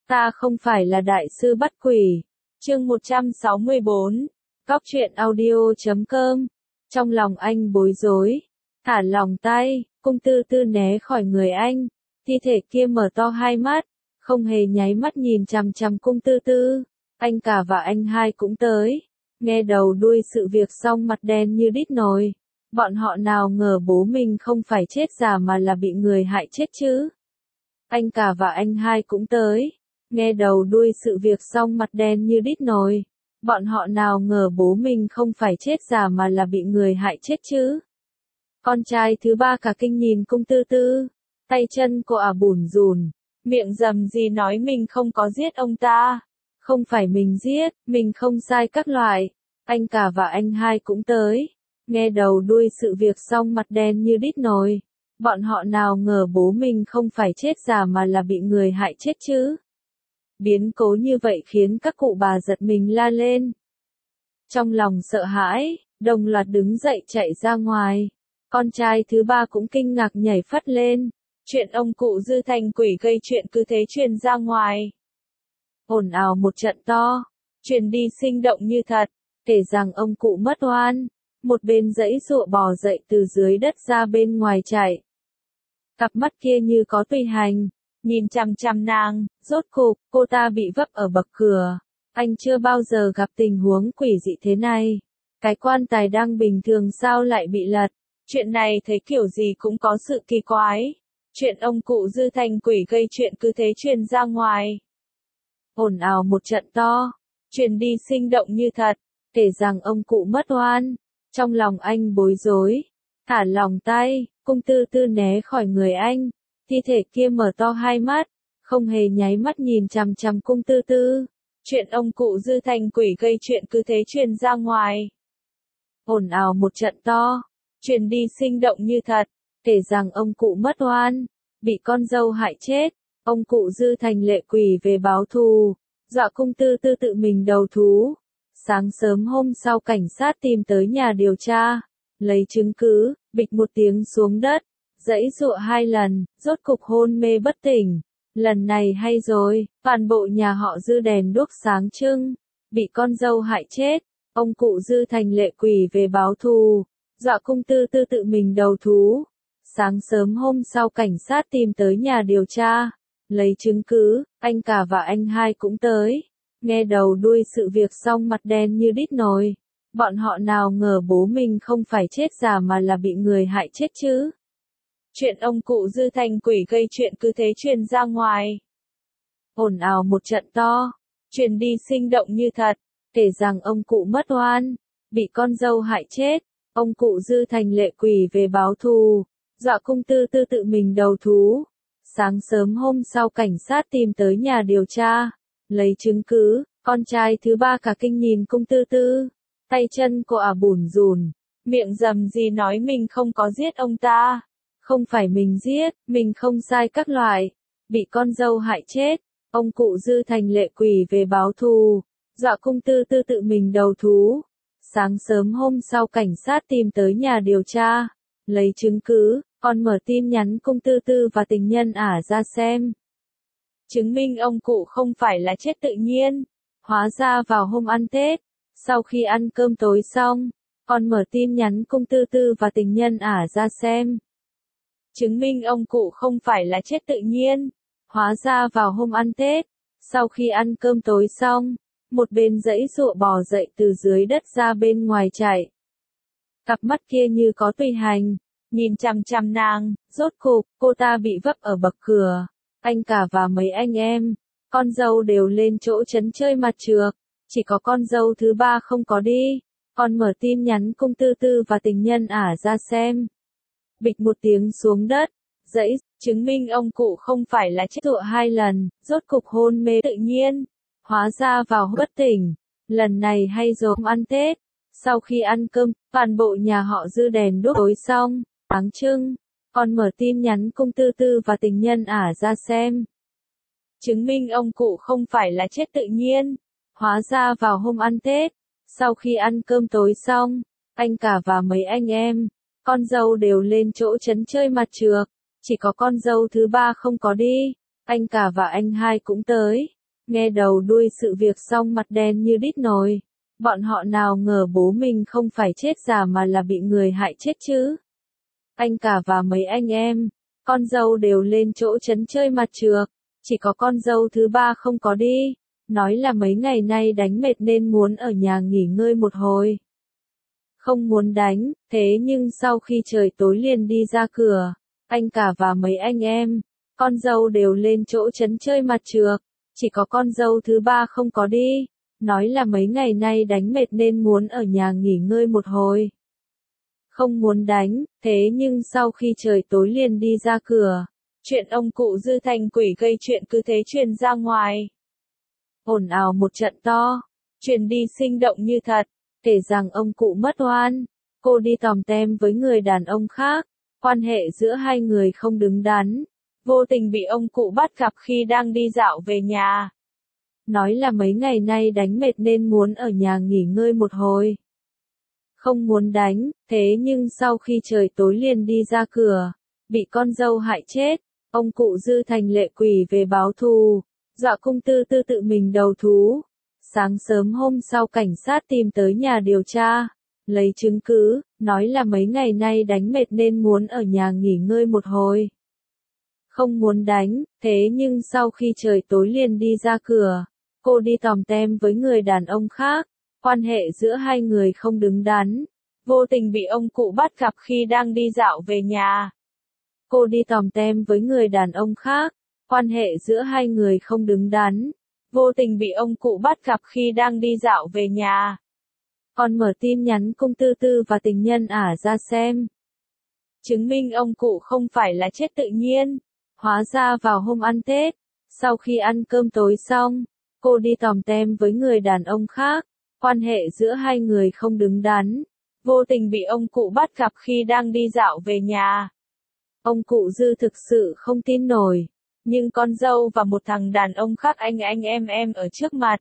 Ta không phải là đại sư bắt quỷ. Chương 164. Góc truyện audio.com. Trong lòng anh bối rối. Thả lòng tay, cung tư tư né khỏi người anh. Thi thể kia mở to hai mắt, không hề nháy mắt nhìn chằm chằm cung tư tư. Anh cả và anh hai cũng tới. Nghe đầu đuôi sự việc xong mặt đen như đít nồi. Bọn họ nào ngờ bố mình không phải chết giả mà là bị người hại chết chứ. Anh cả và anh hai cũng tới. Nghe đầu đuôi sự việc xong mặt đen như đít nồi. Bọn họ nào ngờ bố mình không phải chết giả mà là bị người hại chết chứ. Con trai thứ ba cả kinh nhìn cung tư tư. Tay chân cô bủn rủn. Miệng rầm gì nói mình không có giết ông ta. Không phải mình giết, mình không sai các loại. Anh cả và anh hai cũng tới. Nghe đầu đuôi sự việc xong mặt đen như đít nồi. Bọn họ nào ngờ bố mình không phải chết giả mà là bị người hại chết chứ. Biến cố như vậy khiến các cụ bà giật mình la lên. Trong lòng sợ hãi, đồng loạt đứng dậy chạy ra ngoài. Con trai thứ ba cũng kinh ngạc nhảy phắt lên. Chuyện ông cụ Dư thành quỷ gây chuyện cứ thế truyền ra ngoài. Ồn ào một trận to, truyền đi sinh động như thật, kể rằng ông cụ mất oan. Một bên giãy giụa bò dậy từ dưới đất ra bên ngoài chạy. Cặp mắt kia như có tùy hành, nhìn chằm chằm nàng, rốt cục, cô ta bị vấp ở bậc cửa. Anh chưa bao giờ gặp tình huống quỷ dị thế này. Cái quan tài đang bình thường sao lại bị lật? Chuyện này thấy kiểu gì cũng có sự kỳ quái. Chuyện ông cụ Dư thành quỷ gây chuyện cứ thế truyền ra ngoài. Ồn ào một trận to, truyền đi sinh động như thật, kể rằng ông cụ mất oan. Trong lòng anh bối rối, thả lòng tay, cung tư tư né khỏi người anh. Thi thể kia mở to hai mắt, không hề nháy mắt nhìn chằm chằm cung tư tư. Chuyện ông cụ Dư thành quỷ gây chuyện cứ thế truyền ra ngoài. Ồn ào một trận to, truyền đi sinh động như thật, kể rằng ông cụ mất oan, bị con dâu hại chết. Ông cụ Dư thành lệ quỷ về báo thù, dọa cung tư tư tự mình đầu thú. Sáng sớm hôm sau cảnh sát tìm tới nhà điều tra, lấy chứng cứ, bịch một tiếng xuống đất, giãy giụa hai lần, rốt cục hôn mê bất tỉnh. Lần này hay rồi, toàn bộ nhà họ Dư đèn đuốc sáng trưng, bị con dâu hại chết. Ông cụ Dư thành lệ quỷ về báo thù, dọa cung tư tư tự mình đầu thú. Sáng sớm hôm sau cảnh sát tìm tới nhà điều tra, lấy chứng cứ, anh cả và anh hai cũng tới. Nghe đầu đuôi sự việc xong mặt đen như đít nồi. Bọn họ nào ngờ bố mình không phải chết giả mà là bị người hại chết chứ. Chuyện ông cụ Dư thành quỷ gây chuyện cứ thế truyền ra ngoài. Ồn ào một trận to, truyền đi sinh động như thật, kể rằng ông cụ mất oan, bị con dâu hại chết. Ông cụ Dư thành lệ quỷ về báo thù, dọa cung tư tư tự mình đầu thú. Sáng sớm hôm sau cảnh sát tìm tới nhà điều tra, lấy chứng cứ, con trai thứ ba cả kinh nhìn cung tư tư. Tay chân cô bủn rủn, miệng rầm gì nói mình không có giết ông ta. Không phải mình giết, mình không sai các loại. Bị con dâu hại chết. Ông cụ Dư thành lệ quỷ về báo thù, dọa cung tư tư tự mình đầu thú. Sáng sớm hôm sau cảnh sát tìm tới nhà điều tra, lấy chứng cứ, còn mở tin nhắn cung tư tư và tình nhân ra xem. Chứng minh ông cụ không phải là chết tự nhiên. Hóa ra vào hôm ăn Tết, sau khi ăn cơm tối xong, còn mở tin nhắn cung tư tư và tình nhân ra xem. Chứng minh ông cụ không phải là chết tự nhiên. Hóa ra vào hôm ăn Tết, sau khi ăn cơm tối xong, một bên giãy giụa bò dậy từ dưới đất ra bên ngoài chạy. Cặp mắt kia như có tùy hành, nhìn chằm chằm nàng, rốt cục, cô ta bị vấp ở bậc cửa. Anh cả và mấy anh em, con dâu đều lên chỗ trấn chơi mặt trược, chỉ có con dâu thứ ba không có đi, còn mở tin nhắn cung tư tư và tình nhân ra xem. Bịch một tiếng xuống đất, giãy, chứng minh ông cụ không phải là chết giụa hai lần, rốt cục hôn mê tự nhiên. Hóa ra vào bất tỉnh. Lần này hay rồi ăn Tết. Sau khi ăn cơm, toàn bộ nhà họ Dư đèn đuốc tối xong, sáng trưng, còn mở tin nhắn cung tư tư và tình nhân ra xem. Chứng minh ông cụ không phải là chết tự nhiên. Hóa ra vào hôm ăn Tết, sau khi ăn cơm tối xong, anh cả và mấy anh em, con dâu đều lên chỗ trấn chơi mặt trược, chỉ có con dâu thứ ba không có đi. Anh cả và anh hai cũng tới. Nghe đầu đuôi sự việc xong mặt đen như đít nồi. Bọn họ nào ngờ bố mình không phải chết già mà là bị người hại chết chứ. Anh cả và mấy anh em, con dâu đều lên chỗ trấn chơi mặt trược. Chỉ có con dâu thứ ba không có đi. Nói là mấy ngày nay đánh mệt nên muốn ở nhà nghỉ ngơi một hồi. Không muốn đánh, thế nhưng sau khi trời tối liền đi ra cửa. Anh cả và mấy anh em, con dâu đều lên chỗ trấn chơi mặt trược. Chỉ có con dâu thứ ba không có đi. Nói là mấy ngày nay đánh mệt nên muốn ở nhà nghỉ ngơi một hồi. Không muốn đánh, thế nhưng sau khi trời tối liền đi ra cửa. Chuyện ông cụ Dư thành quỷ gây chuyện cứ thế truyền ra ngoài. Ồn ào một trận to, truyền đi sinh động như thật, kể rằng ông cụ mất oan, cô đi tòm tem với người đàn ông khác, quan hệ giữa hai người không đứng đắn, vô tình bị ông cụ bắt gặp khi đang đi dạo về nhà. Nói là mấy ngày nay đánh mệt nên muốn ở nhà nghỉ ngơi một hồi. Không muốn đánh, thế nhưng sau khi trời tối liền đi ra cửa, bị con dâu hại chết, ông cụ Dư thành lệ quỷ về báo thù, dọa cung tư tư tự mình đầu thú. Sáng sớm hôm sau cảnh sát tìm tới nhà điều tra, lấy chứng cứ, nói là mấy ngày nay đánh mệt nên muốn ở nhà nghỉ ngơi một hồi. Không muốn đánh, thế nhưng sau khi trời tối liền đi ra cửa, cô đi tòm tem với người đàn ông khác, quan hệ giữa hai người không đứng đắn, vô tình bị ông cụ bắt gặp khi đang đi dạo về nhà. Cô đi tòm tem với người đàn ông khác, quan hệ giữa hai người không đứng đắn, vô tình bị ông cụ bắt gặp khi đang đi dạo về nhà. Còn mở tin nhắn cung tư tư và tình nhân ả ra xem. Chứng minh ông cụ không phải là chết tự nhiên. Hóa ra vào hôm ăn Tết, sau khi ăn cơm tối xong, cô đi tòm tem với người đàn ông khác, quan hệ giữa hai người không đứng đắn, vô tình bị ông cụ bắt gặp khi đang đi dạo về nhà. Ông cụ Dư thực sự không tin nổi, nhưng con dâu và một thằng đàn ông khác anh em ở trước mặt.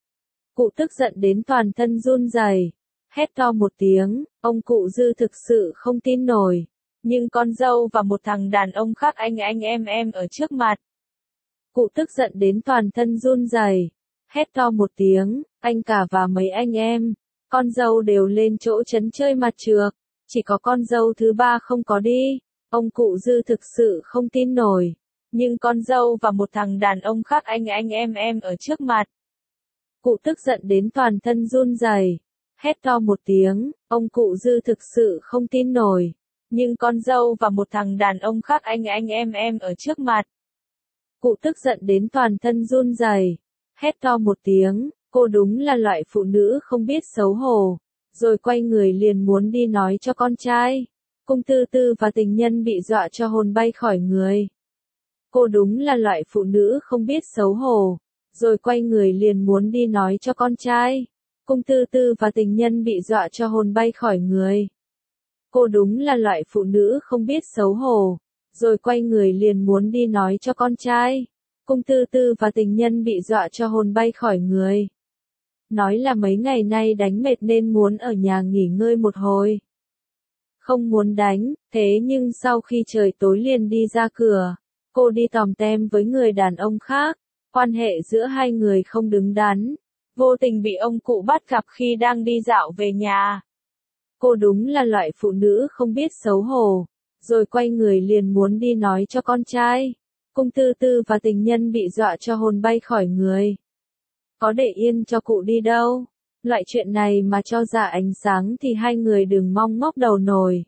Cụ tức giận đến toàn thân run rẩy, hét to một tiếng, ông cụ Dư thực sự không tin nổi, nhưng con dâu và một thằng đàn ông khác anh em ở trước mặt. Cụ tức giận đến toàn thân run rẩy, hét to một tiếng, anh cả và mấy anh em, con dâu đều lên chỗ trấn chơi mặt trược, chỉ có con dâu thứ ba không có đi. Ông cụ Dư thực sự không tin nổi, nhưng con dâu và một thằng đàn ông khác anh em ở trước mặt. Cụ tức giận đến toàn thân run rẩy, hét to một tiếng, ông cụ Dư thực sự không tin nổi, nhưng con dâu và một thằng đàn ông khác anh em ở trước mặt. Cụ tức giận đến toàn thân run rẩy, hét to một tiếng, cô đúng là loại phụ nữ không biết xấu hổ, rồi quay người liền muốn đi nói cho con trai. Cung tư tư và tình nhân bị dọa cho hồn bay khỏi người. Cô đúng là loại phụ nữ không biết xấu hổ, rồi quay người liền muốn đi nói cho con trai. Cung tư tư và tình nhân bị dọa cho hồn bay khỏi người. Cô đúng là loại phụ nữ không biết xấu hổ, rồi quay người liền muốn đi nói cho con trai. Cung tư tư và tình nhân bị dọa cho hồn bay khỏi người. Nói là mấy ngày nay đánh mệt nên muốn ở nhà nghỉ ngơi một hồi. Không muốn đánh, thế nhưng sau khi trời tối liền đi ra cửa, cô đi tòm tem với người đàn ông khác, quan hệ giữa hai người không đứng đắn, vô tình bị ông cụ bắt gặp khi đang đi dạo về nhà. Cô đúng là loại phụ nữ không biết xấu hổ, rồi quay người liền muốn đi nói cho con trai. Cung tư tư và tình nhân bị dọa cho hồn bay khỏi người. Có để yên cho cụ đi đâu. Loại chuyện này mà cho ra ánh sáng thì hai người đừng mong ngóc đầu nổi.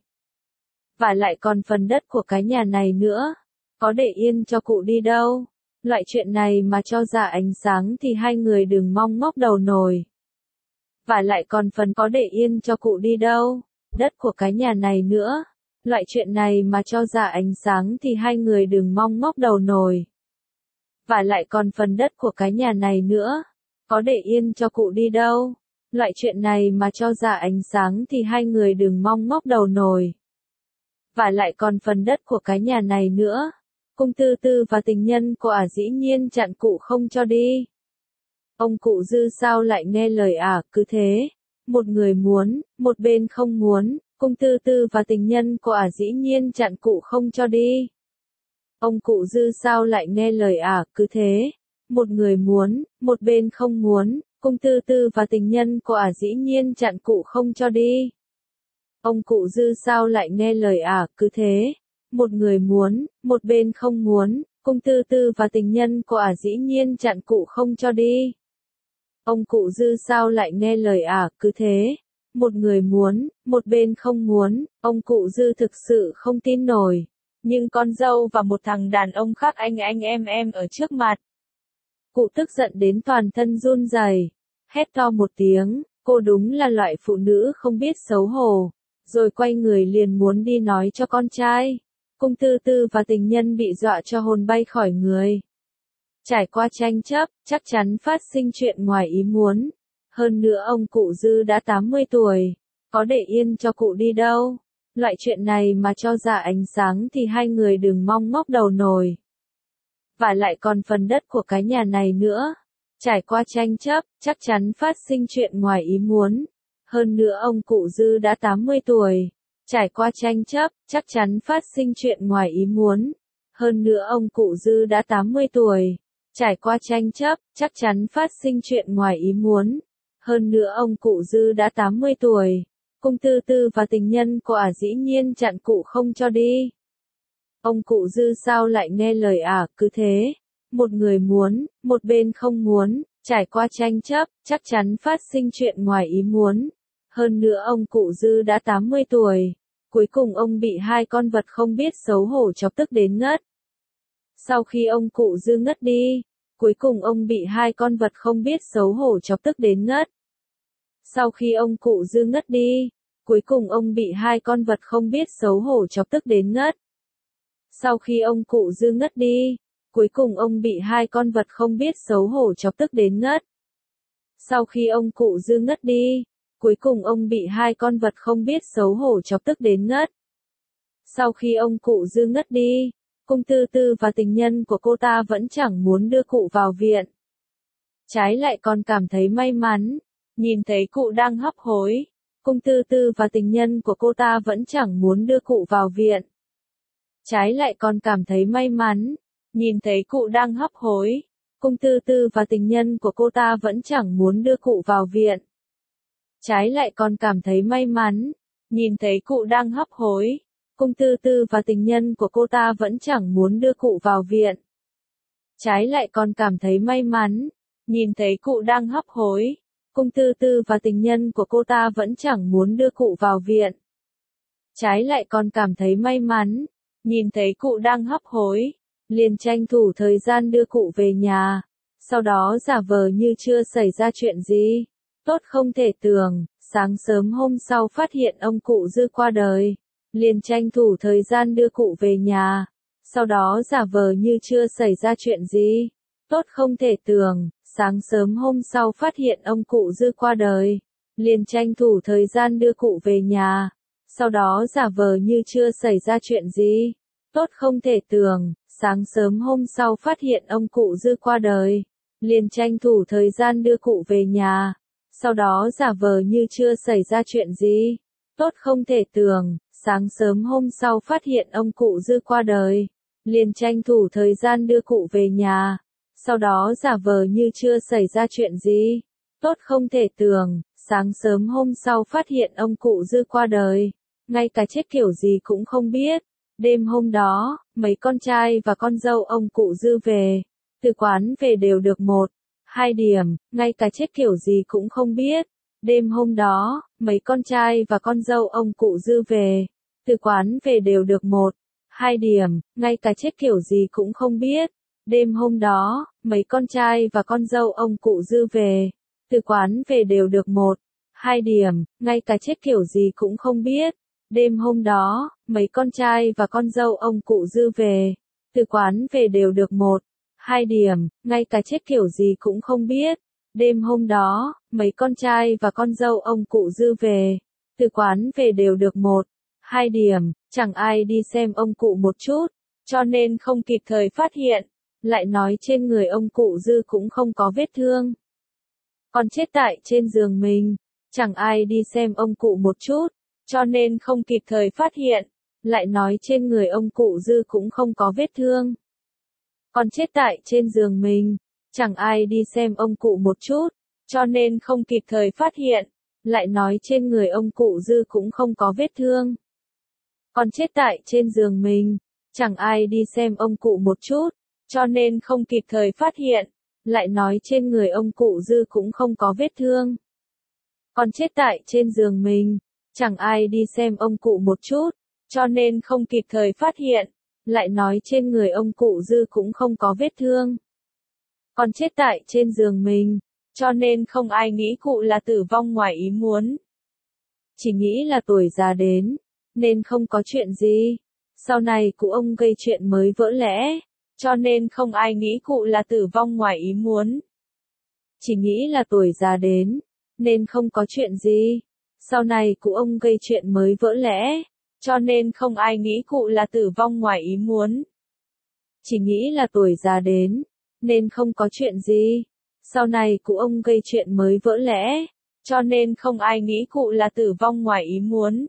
Và lại còn phần đất của cái nhà này nữa. Có để yên cho cụ đi đâu. Loại chuyện này mà cho ra ánh sáng thì hai người đừng mong ngóc đầu nổi. Và lại còn phần có để yên cho cụ đi đâu. Đất của cái nhà này nữa. Loại chuyện này mà cho ra ánh sáng thì hai người đừng mong ngóc đầu nổi. Và lại còn phần đất của cái nhà này nữa. Có để yên cho cụ đi đâu. Loại chuyện này mà cho ra ánh sáng thì hai người đừng mong ngóc đầu nổi. Và lại còn phần đất của cái nhà này nữa. Cung tư tư và tình nhân của ả dĩ nhiên chặn cụ không cho đi. Ông cụ Dư sao lại nghe lời ả, cứ thế. Một người muốn, một bên không muốn, cung tư tư và tình nhân của ả dĩ nhiên chặn cụ không cho đi. Ông cụ Dư sao lại nghe lời ả, cứ thế. một người muốn, một bên không muốn, cung tư tư và tình nhân của ả dĩ nhiên chặn cụ không cho đi. Ông cụ Dư sao lại nghe lời ả, cứ thế. Một người muốn, một bên không muốn, cung tư tư và tình nhân của ả dĩ nhiên chặn cụ không cho đi. Ông cụ Dư sao lại nghe lời ả, cứ thế. Một người muốn, một bên không muốn, ông cụ Dư thực sự không tin nổi. Nhưng con dâu và một thằng đàn ông khác anh em ở trước mặt. Cụ tức giận đến toàn thân run rẩy, hét to một tiếng, cô đúng là loại phụ nữ không biết xấu hổ. Rồi quay người liền muốn đi nói cho con trai. Cung tư tư và tình nhân bị dọa cho hồn bay khỏi người. Trải qua tranh chấp, chắc chắn phát sinh chuyện ngoài ý muốn. Hơn nữa ông cụ Dư đã 80 tuổi, có để yên cho cụ đi đâu. Loại chuyện này mà cho ra ánh sáng thì hai người đừng mong ngóc đầu nổi. Và lại còn phần đất của cái nhà này nữa. Trải qua tranh chấp, chắc chắn phát sinh chuyện ngoài ý muốn. Hơn nữa ông cụ Dư đã 80 tuổi. Trải qua tranh chấp, chắc chắn phát sinh chuyện ngoài ý muốn. Hơn nữa ông cụ Dư đã 80 tuổi. Trải qua tranh chấp, chắc chắn phát sinh chuyện ngoài ý muốn. Hơn nữa ông cụ Dư đã 80 tuổi. Cung tư tư và tình nhân của ả dĩ nhiên chặn cụ không cho đi. Ông cụ Dư sao lại nghe lời ả, cứ thế. Một người muốn, một bên không muốn, trải qua tranh chấp, chắc chắn phát sinh chuyện ngoài ý muốn. Hơn nữa ông cụ Dư đã 80 tuổi. Cuối cùng ông bị hai con vật không biết xấu hổ chọc tức đến ngất. Sau khi ông cụ Dư ngất đi, cuối cùng ông bị hai con vật không biết xấu hổ chọc tức đến ngất. Sau khi ông cụ Dư ngất đi, cuối cùng ông bị hai con vật không biết xấu hổ chọc tức đến ngất. Sau khi ông cụ Dư ngất đi, cuối cùng ông bị hai con vật không biết xấu hổ chọc tức đến ngất. Sau khi ông cụ Dư ngất đi, cuối cùng ông bị hai con vật không biết xấu hổ chọc tức đến ngất. Sau khi ông cụ Dư ngất đi, cung tư tư và tình nhân của cô ta vẫn chẳng muốn đưa cụ vào viện. Trái lại còn cảm thấy may mắn, nhìn thấy cụ đang hấp hối. Cung tư tư và tình nhân của cô ta vẫn chẳng muốn đưa cụ vào viện. Trái lại còn cảm thấy may mắn, nhìn thấy cụ đang hấp hối. Cung tư tư và tình nhân của cô ta vẫn chẳng muốn đưa cụ vào viện. Trái lại còn cảm thấy may mắn, nhìn thấy cụ đang hấp hối. Cung tư tư và tình nhân của cô ta vẫn chẳng muốn đưa cụ vào viện. Trái lại còn cảm thấy may mắn, nhìn thấy cụ đang hấp hối. Cung tư tư và tình nhân của cô ta vẫn chẳng muốn đưa cụ vào viện. Trái lại còn cảm thấy may mắn, nhìn thấy cụ đang hấp hối, liền tranh thủ thời gian đưa cụ về nhà, sau đó giả vờ như chưa xảy ra chuyện gì. Tốt không thể tưởng, sáng sớm hôm sau phát hiện ông cụ Dư qua đời, liền tranh thủ thời gian đưa cụ về nhà, sau đó giả vờ như chưa xảy ra chuyện gì. Tốt không thể tưởng, sáng sớm hôm sau phát hiện ông cụ Dư qua đời, liền tranh thủ thời gian đưa cụ về nhà, sau đó giả vờ như chưa xảy ra chuyện gì. Tốt không thể tưởng, sáng sớm hôm sau phát hiện ông cụ Dư qua đời, liền tranh thủ thời gian đưa cụ về nhà, sau đó giả vờ như chưa xảy ra chuyện gì. Tốt không thể tưởng, sáng sớm hôm sau phát hiện ông cụ Dư qua đời, liền tranh thủ thời gian đưa cụ về nhà, sau đó giả vờ như chưa xảy ra chuyện gì. Tốt không thể tưởng, sáng sớm hôm sau phát hiện ông cụ Dư qua đời, ngay cả chết kiểu gì cũng không biết. Đêm hôm đó, mấy con trai và con dâu ông cụ Dư về, từ quán về đều được 1-2 điểm, ngay cả chết kiểu gì cũng không biết. Đêm hôm đó, mấy con trai và con dâu ông cụ Dư về, từ quán về đều được 1-2 điểm, ngay cả chết kiểu gì cũng không biết. Đêm hôm đó, mấy con trai và con dâu ông cụ Dư về, từ quán về đều được 1-2 điểm, ngay cả chết kiểu gì cũng không biết. Đêm hôm đó, mấy con trai và con dâu ông cụ Dư về, từ quán về đều được 1-2 điểm, ngay cả chết kiểu gì cũng không biết. Đêm hôm đó, mấy con trai và con dâu ông cụ Dư về, từ quán về đều được 1-2 điểm, chẳng ai đi xem ông cụ một chút, cho nên không kịp thời phát hiện. Lại nói trên người ông cụ Dư cũng không có vết thương, còn chết tại trên giường mình, chẳng ai đi xem ông cụ một chút, cho nên không kịp thời phát hiện. Lại nói trên người ông cụ Dư cũng không có vết thương, còn chết tại trên giường mình, Chẳng ai đi xem ông cụ một chút, cho nên không kịp thời phát hiện. Lại nói trên người ông cụ Dư cũng không có vết thương. Còn chết tại trên giường mình, chẳng ai đi xem ông cụ một chút, cho nên không kịp thời phát hiện. Lại nói trên người ông cụ Dư cũng không có vết thương. Còn chết tại trên giường mình, chẳng ai đi xem ông cụ một chút, cho nên không kịp thời phát hiện. Lại nói trên người ông cụ Dư cũng không có vết thương. Còn chết tại trên giường mình, cho nên không ai nghĩ cụ là tử vong ngoài ý muốn. Chỉ nghĩ là tuổi già đến, nên không có chuyện gì. Sau này cụ ông gây chuyện mới vỡ lẽ, cho nên không ai nghĩ cụ là tử vong ngoài ý muốn. Chỉ nghĩ là tuổi già đến, nên không có chuyện gì. Sau này cụ ông gây chuyện mới vỡ lẽ, cho nên không ai nghĩ cụ là tử vong ngoài ý muốn. Chỉ nghĩ là tuổi già đến, nên không có chuyện gì. Sau này cụ ông gây chuyện mới vỡ lẽ, cho nên không ai nghĩ cụ là tử vong ngoài ý muốn.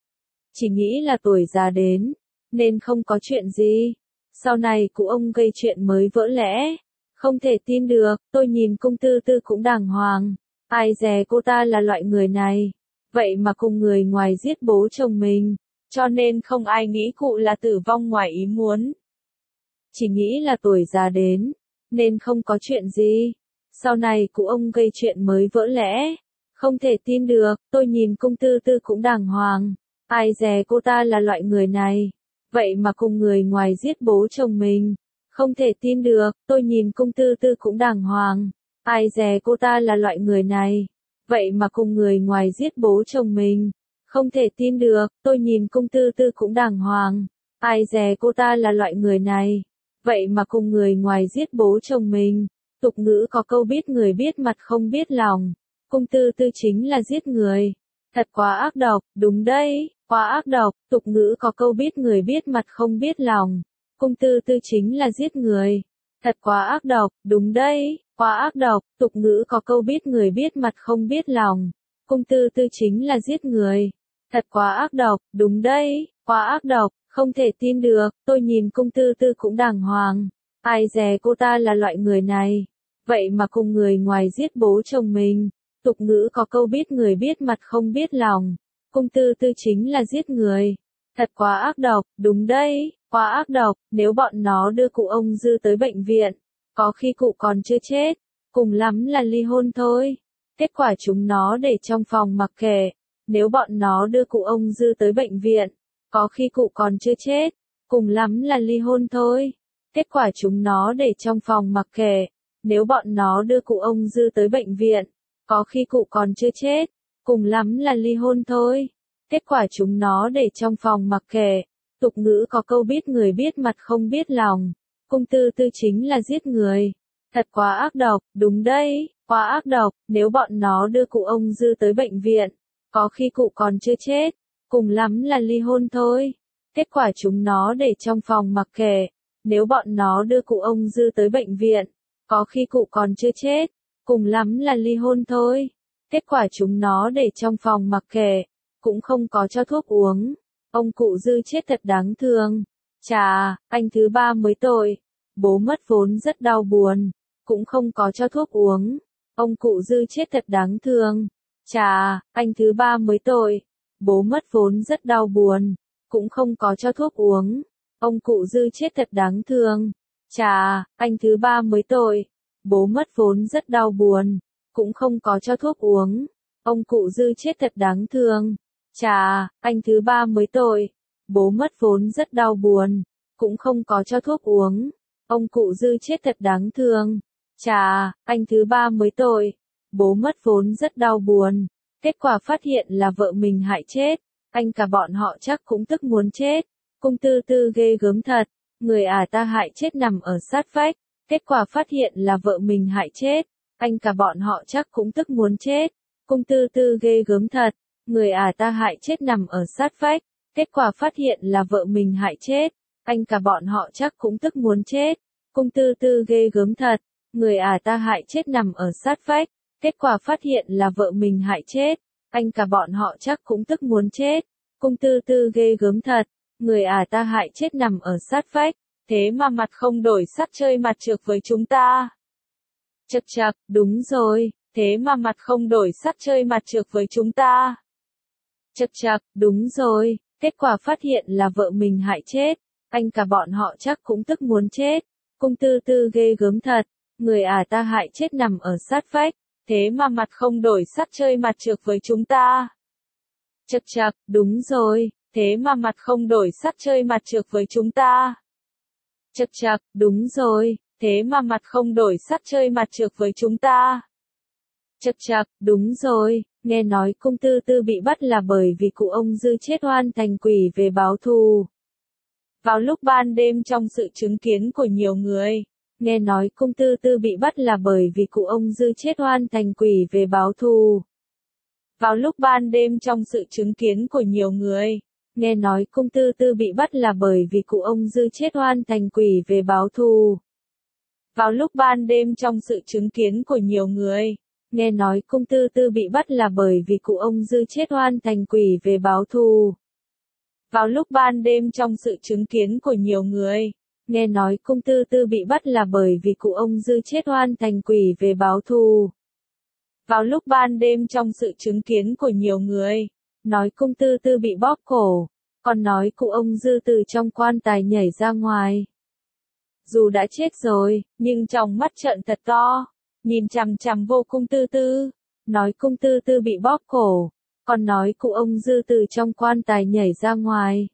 Chỉ nghĩ là tuổi già đến, nên không có chuyện gì. Sau này cụ ông gây chuyện mới vỡ lẽ. Không thể tin được, tôi nhìn cung Tư Tư cũng đàng hoàng. Ai dè cô ta là loại người này. Vậy mà cùng người ngoài giết bố chồng mình. Cho nên không ai nghĩ cụ là tử vong ngoài ý muốn. Chỉ nghĩ là tuổi già đến, nên không có chuyện gì. Sau này cụ ông gây chuyện mới vỡ lẽ. Không thể tin được, tôi nhìn cung Tư Tư cũng đàng hoàng. Ai dè cô ta là loại người này. Vậy mà cùng người ngoài giết bố chồng mình. Không thể tin được, tôi nhìn cung Tư Tư cũng đàng hoàng. Ai dè cô ta là loại người này. Vậy mà cùng người ngoài giết bố chồng mình. Không thể tin được, tôi nhìn cung Tư Tư cũng đàng hoàng. Ai dè cô ta là loại người này. Vậy mà cùng người ngoài giết bố chồng mình. Tục ngữ có câu biết người biết mặt không biết lòng. Cung Tư Tư chính là giết người. Thật quá ác độc, đúng đấy, quá ác độc. Tục ngữ có câu biết người biết mặt không biết lòng. Cung Tư Tư chính là giết người. Thật quá ác độc, đúng đấy, quá ác độc. Tục ngữ có câu biết người biết mặt không biết lòng. Cung Tư Tư chính là giết người. Thật quá ác độc, đúng đấy, quá ác độc. Không thể tin được, tôi nhìn cung Tư Tư cũng đàng hoàng. Ai dè cô ta là loại người này. Vậy mà cùng người ngoài giết bố chồng mình. Tục ngữ có câu biết người biết mặt không biết lòng. Cung Tư Tư chính là giết người. Thật quá ác độc, đúng đấy, quá ác độc. Nếu bọn nó đưa cụ ông Dư tới bệnh viện, có khi cụ còn chưa chết. Cùng lắm là ly hôn thôi. Kết quả chúng nó để trong phòng mặc kệ. Nếu bọn nó đưa cụ ông Dư tới bệnh viện, có khi cụ còn chưa chết. Cùng lắm là ly hôn thôi. Kết quả chúng nó để trong phòng mặc kệ. Nếu bọn nó đưa cụ ông Dư tới bệnh viện, có khi cụ còn chưa chết. Cùng lắm là ly hôn thôi. Kết quả chúng nó để trong phòng mặc kệ. Tục ngữ có câu biết người biết mặt không biết lòng. Cung Tư Tư chính là giết người. Thật quá ác độc, đúng đấy, quá ác độc. Nếu bọn nó đưa cụ ông Dư tới bệnh viện, có khi cụ còn chưa chết. Cùng lắm là ly hôn thôi. Kết quả chúng nó để trong phòng mặc kệ. Nếu bọn nó đưa cụ ông Dư tới bệnh viện, có khi cụ còn chưa chết. Cùng lắm là ly hôn thôi. Kết quả chúng nó để trong phòng mặc kệ. Cũng không có cho thuốc uống. Ông cụ Dư chết thật đáng thương. Chà, anh thứ ba mới tội. Bố mất vốn rất đau buồn. Cũng không có cho thuốc uống. Ông cụ Dư chết thật đáng thương. Chà, anh thứ ba mới tội. Bố mất vốn rất đau buồn. Cũng không có cho thuốc uống. Ông cụ Dư chết thật đáng thương. Chà, anh thứ ba mới tội. Bố mất vốn rất đau buồn. Cũng không có cho thuốc uống. Ông cụ Dư chết thật đáng thương. Chà, anh thứ ba mới tội. Bố mất vốn rất đau buồn. Cũng không có cho thuốc uống. Ông cụ Dư chết thật đáng thương. Chà, anh thứ ba mới tội. Bố mất vốn rất đau buồn. Kết quả phát hiện là vợ mình hại chết. Anh cả bọn họ chắc cũng tức muốn chết. Cung Tư Tư ghê gớm thật. Người ta hại chết nằm ở sát vách. Kết quả phát hiện là vợ mình hại chết. Anh cả bọn họ chắc cũng tức muốn chết. Cung Tư Tư ghê gớm thật. Người ta hại chết nằm ở sát vách. Kết quả phát hiện là vợ mình hại chết. Anh cả bọn họ chắc cũng tức muốn chết. Cung Tư Tư ghê gớm thật. Người ta hại chết nằm ở sát vách. Kết quả phát hiện là vợ mình hại chết. Anh cả bọn họ chắc cũng tức muốn chết. Cung Tư Tư ghê gớm thật. Người ta hại chết nằm ở sát vách. Thế mà mặt không đổi sắc chơi mặt trược với chúng ta. Chậc chậc, đúng rồi, thế mà mặt không đổi sắc chơi mặt trược với chúng ta. Chậc chậc, đúng rồi, kết quả phát hiện là vợ mình hại chết, anh cả bọn họ chắc cũng tức muốn chết. Cung Tư Tư ghê gớm thật, người ta hại chết nằm ở sát vách, thế mà mặt không đổi sắc chơi mặt trược với chúng ta. Chậc chậc, đúng rồi, thế mà mặt không đổi sắc chơi mặt trược với chúng ta. Chậc chậc, đúng rồi, thế mà mặt không đổi sắc chơi mặt trược với chúng ta. Chậc chậc, đúng rồi, nghe nói Cung Tư Tư bị bắt là bởi vì cụ ông Dư chết oan thành quỷ về báo thù. Vào lúc ban đêm trong sự chứng kiến của nhiều người, nghe nói Cung Tư Tư bị bắt là bởi vì cụ ông Dư chết oan thành quỷ về báo thù. Vào lúc ban đêm trong sự chứng kiến của nhiều người, nghe nói Cung Tư Tư bị bắt là bởi vì cụ ông Dư chết oan thành quỷ về báo thù. Vào lúc ban đêm trong sự chứng kiến của nhiều người, nghe nói Cung Tư Tư bị bắt là bởi vì cụ ông Dư chết oan thành quỷ về báo thù. Vào lúc ban đêm trong sự chứng kiến của nhiều người, nghe nói Cung Tư Tư bị bắt là bởi vì cụ ông Dư chết oan thành quỷ về báo thù. Vào lúc ban đêm trong sự chứng kiến của nhiều người, nói Cung Tư Tư bị bóp cổ, còn nói cụ ông Dư từ trong quan tài nhảy ra ngoài. Dù đã chết rồi, nhưng trong mắt trợn thật to, nhìn chằm chằm vô Cung Tư Tư, nói Cung Tư Tư bị bóp cổ, còn nói cụ ông Dư từ trong quan tài nhảy ra ngoài.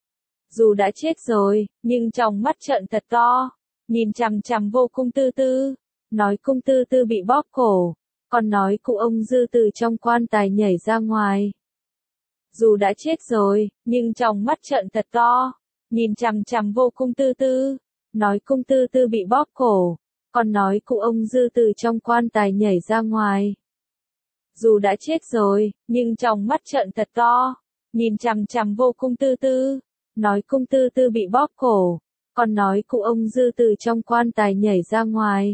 Dù đã chết rồi, nhưng trong mắt trợn thật to, nhìn chằm chằm vô Cung Tư Tư, nói Cung Tư Tư bị bóp cổ, còn nói cụ ông Dư từ trong quan tài nhảy ra ngoài. Dù đã chết rồi, nhưng trong mắt trợn thật to, nhìn chằm chằm vô Cung Tư Tư, nói Cung Tư Tư bị bóp cổ, còn nói cụ ông Dư từ trong quan tài nhảy ra ngoài. Dù đã chết rồi, nhưng trong mắt trợn thật to, nhìn chằm chằm vô Cung Tư Tư, nói Cung Tư Tư bị bóp cổ, còn nói cụ ông Dư từ trong quan tài nhảy ra ngoài.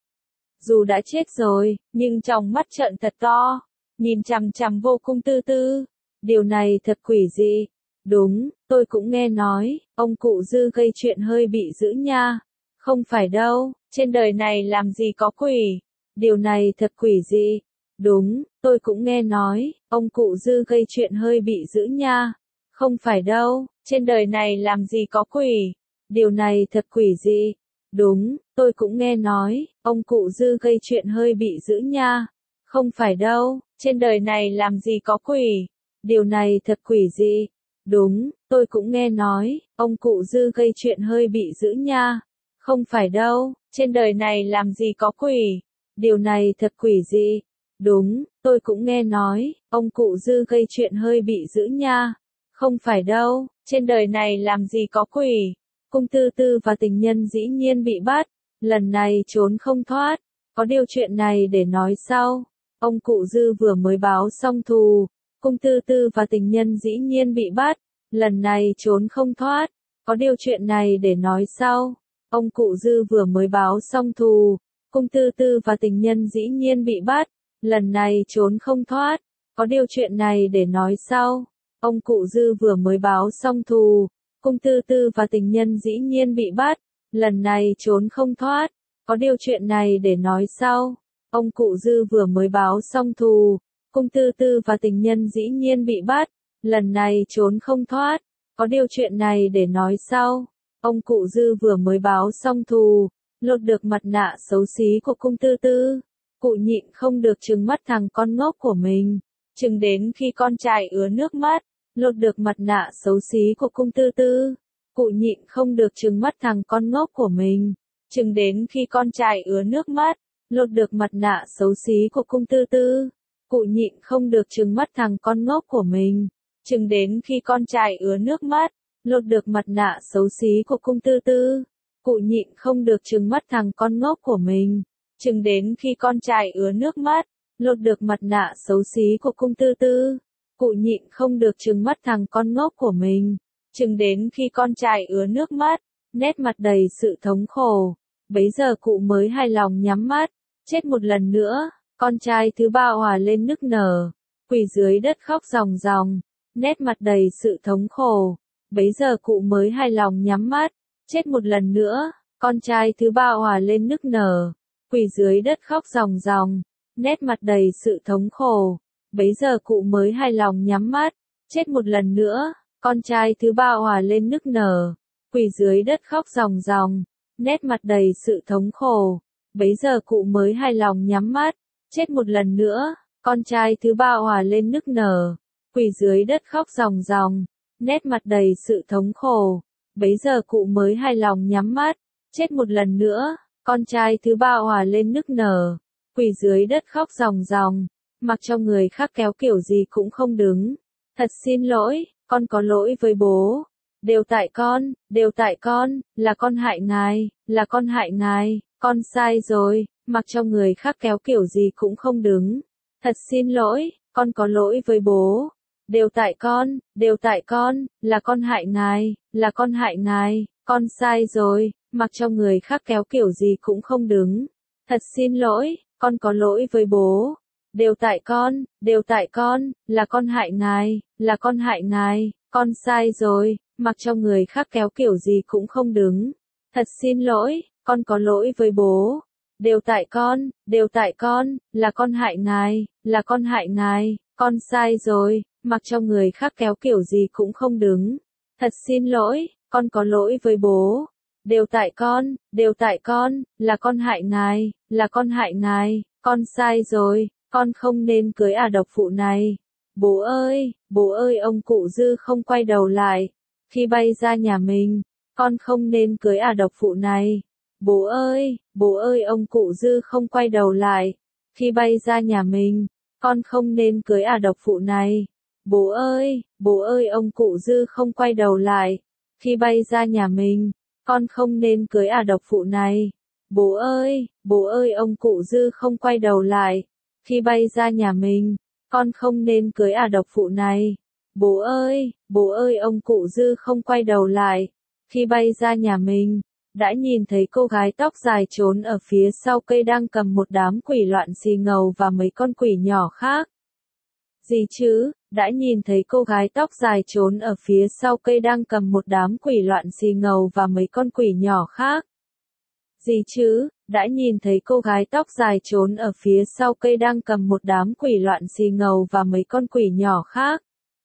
Dù đã chết rồi, nhưng trong mắt trợn thật to, nhìn chằm chằm vô Cung Tư Tư. Điều này thật quỷ dị. Đúng, tôi cũng nghe nói, ông cụ Dư gây chuyện hơi bị dữ nha. Không phải đâu, trên đời này làm gì có quỷ. Điều này thật quỷ dị. Đúng, tôi cũng nghe nói, ông cụ Dư gây chuyện hơi bị dữ nha. Không phải đâu, trên đời này làm gì có quỷ. Điều này thật quỷ dị. Đúng, tôi cũng nghe nói, ông cụ Dư gây chuyện hơi bị dữ nha. Không phải đâu, trên đời này làm gì có quỷ. Điều này thật quỷ dị. Đúng, tôi cũng nghe nói, ông cụ Dư gây chuyện hơi bị dữ nha. Không phải đâu, trên đời này làm gì có quỷ. Điều này thật quỷ dị. Đúng, tôi cũng nghe nói, ông cụ Dư gây chuyện hơi bị dữ nha. Không phải đâu, trên đời này làm gì có quỷ. Cung Tư Tư và tình nhân dĩ nhiên bị bắt, lần này trốn không thoát. Có điều chuyện này để nói sau. Ông cụ Dư vừa mới báo xong thù, Cung Tư Tư và tình nhân dĩ nhiên bị bắt, lần này trốn không thoát. Có điều chuyện này để nói sau. Ông cụ Dư vừa mới báo xong thù, Cung Tư Tư và tình nhân dĩ nhiên bị bắt, lần này trốn không thoát. Có điều chuyện này để nói sau. Ông cụ Dư vừa mới báo xong thù, Cung Tư Tư và tình nhân dĩ nhiên bị bắt, lần này trốn không thoát. Có điều chuyện này để nói sau. Ông cụ Dư vừa mới báo xong thù, Cung Tư Tư và tình nhân dĩ nhiên bị bắt, lần này trốn không thoát. Có điều chuyện này để nói sau. Ông cụ Dư vừa mới báo xong thù, lột được mặt nạ xấu xí của Cung Tư Tư. Cụ nhịn không được trừng mắt thằng con ngốc của mình, chừng đến khi con trai ứa nước mắt. Lột được mặt nạ xấu xí của Cung Tư Tư. Cụ nhịn không được trừng mắt thằng con ngốc của mình, chừng đến khi con trai ứa nước mắt. Lột được mặt nạ xấu xí của Cung Tư Tư. Cụ nhịn không được trừng mắt thằng con ngốc của mình, chừng đến khi con trai ứa nước mắt. Lột được mặt nạ xấu xí của Cung Tư Tư. Cụ nhịn không được trừng mắt thằng con ngốc của mình, chừng đến khi con trai ứa nước mắt. Lột được mặt nạ xấu xí của Cung Tư Tư. Cụ nhịn không được trừng mắt thằng con ngốc của mình, chừng đến khi con trai ứa nước mắt, nét mặt đầy sự thống khổ. Bấy giờ cụ mới hài lòng nhắm mắt, chết một lần nữa. Con trai thứ ba òa lên nức nở, quỳ dưới đất khóc ròng ròng, nét mặt đầy sự thống khổ. Bấy giờ cụ mới hài lòng nhắm mắt, chết một lần nữa. Con trai thứ ba òa lên nức nở, quỳ dưới đất khóc ròng ròng, nét mặt đầy sự thống khổ. Bấy giờ cụ mới hài lòng nhắm mắt, chết một lần nữa, con trai thứ ba òa lên nức nở, quỳ dưới đất khóc ròng ròng, nét mặt đầy sự thống khổ. Bấy giờ cụ mới hài lòng nhắm mắt, chết một lần nữa, con trai thứ ba òa lên nức nở, quỳ dưới đất khóc ròng ròng, nét mặt đầy sự thống khổ. Bấy giờ cụ mới hài lòng nhắm mắt, chết một lần nữa, con trai thứ ba òa lên nức nở, quỳ dưới đất khóc ròng ròng, mặc cho người khác kéo kiểu gì cũng không đứng. Thật xin lỗi, con có lỗi với bố. Đều tại con, là con hại ngài, là con hại ngài, con sai rồi, mặc cho người khác kéo kiểu gì cũng không đứng. Thật xin lỗi, con có lỗi với bố. Đều tại con, là con hại ngài, là con hại ngài, con sai rồi, mặc cho người khác kéo kiểu gì cũng không đứng. Thật xin lỗi, con có lỗi với bố. Đều tại con, là con hại ngài, là con hại ngài, con sai rồi, mặc cho người khác kéo kiểu gì cũng không đứng. Thật xin lỗi, con có lỗi với bố. Đều tại con, là con hại ngài, là con hại ngài, con sai rồi, mặc cho người khác kéo kiểu gì cũng không đứng. Thật xin lỗi, con có lỗi với bố. Đều tại con, là con hại ngài, là con hại ngài, con sai rồi, con không nên cưới độc phụ này. Bố ơi ông cụ Dư không quay đầu lại. Khi bay ra nhà mình, con không nên cưới độc phụ này. Bố ơi ông cụ Dư không quay đầu lại. Khi bay ra nhà mình, con không nên cưới độc phụ này. Bố ơi ông cụ Dư không quay đầu lại. Khi bay ra nhà mình, con không nên cưới độc phụ này. Bố ơi ông cụ Dư không quay đầu lại. Khi bay ra nhà mình, con không nên cưới độc phụ này. Bố ơi ông cụ Dư không quay đầu lại. Khi bay ra nhà mình, đã nhìn thấy cô gái tóc dài trốn ở phía sau cây đang cầm một đám quỷ loạn xì ngầu và mấy con quỷ nhỏ khác. Gì chứ, đã nhìn thấy cô gái tóc dài trốn ở phía sau cây đang cầm một đám quỷ loạn xì ngầu và mấy con quỷ nhỏ khác. Gì chứ, đã nhìn thấy cô gái tóc dài trốn ở phía sau cây đang cầm một đám quỷ loạn xì ngầu và mấy con quỷ nhỏ khác.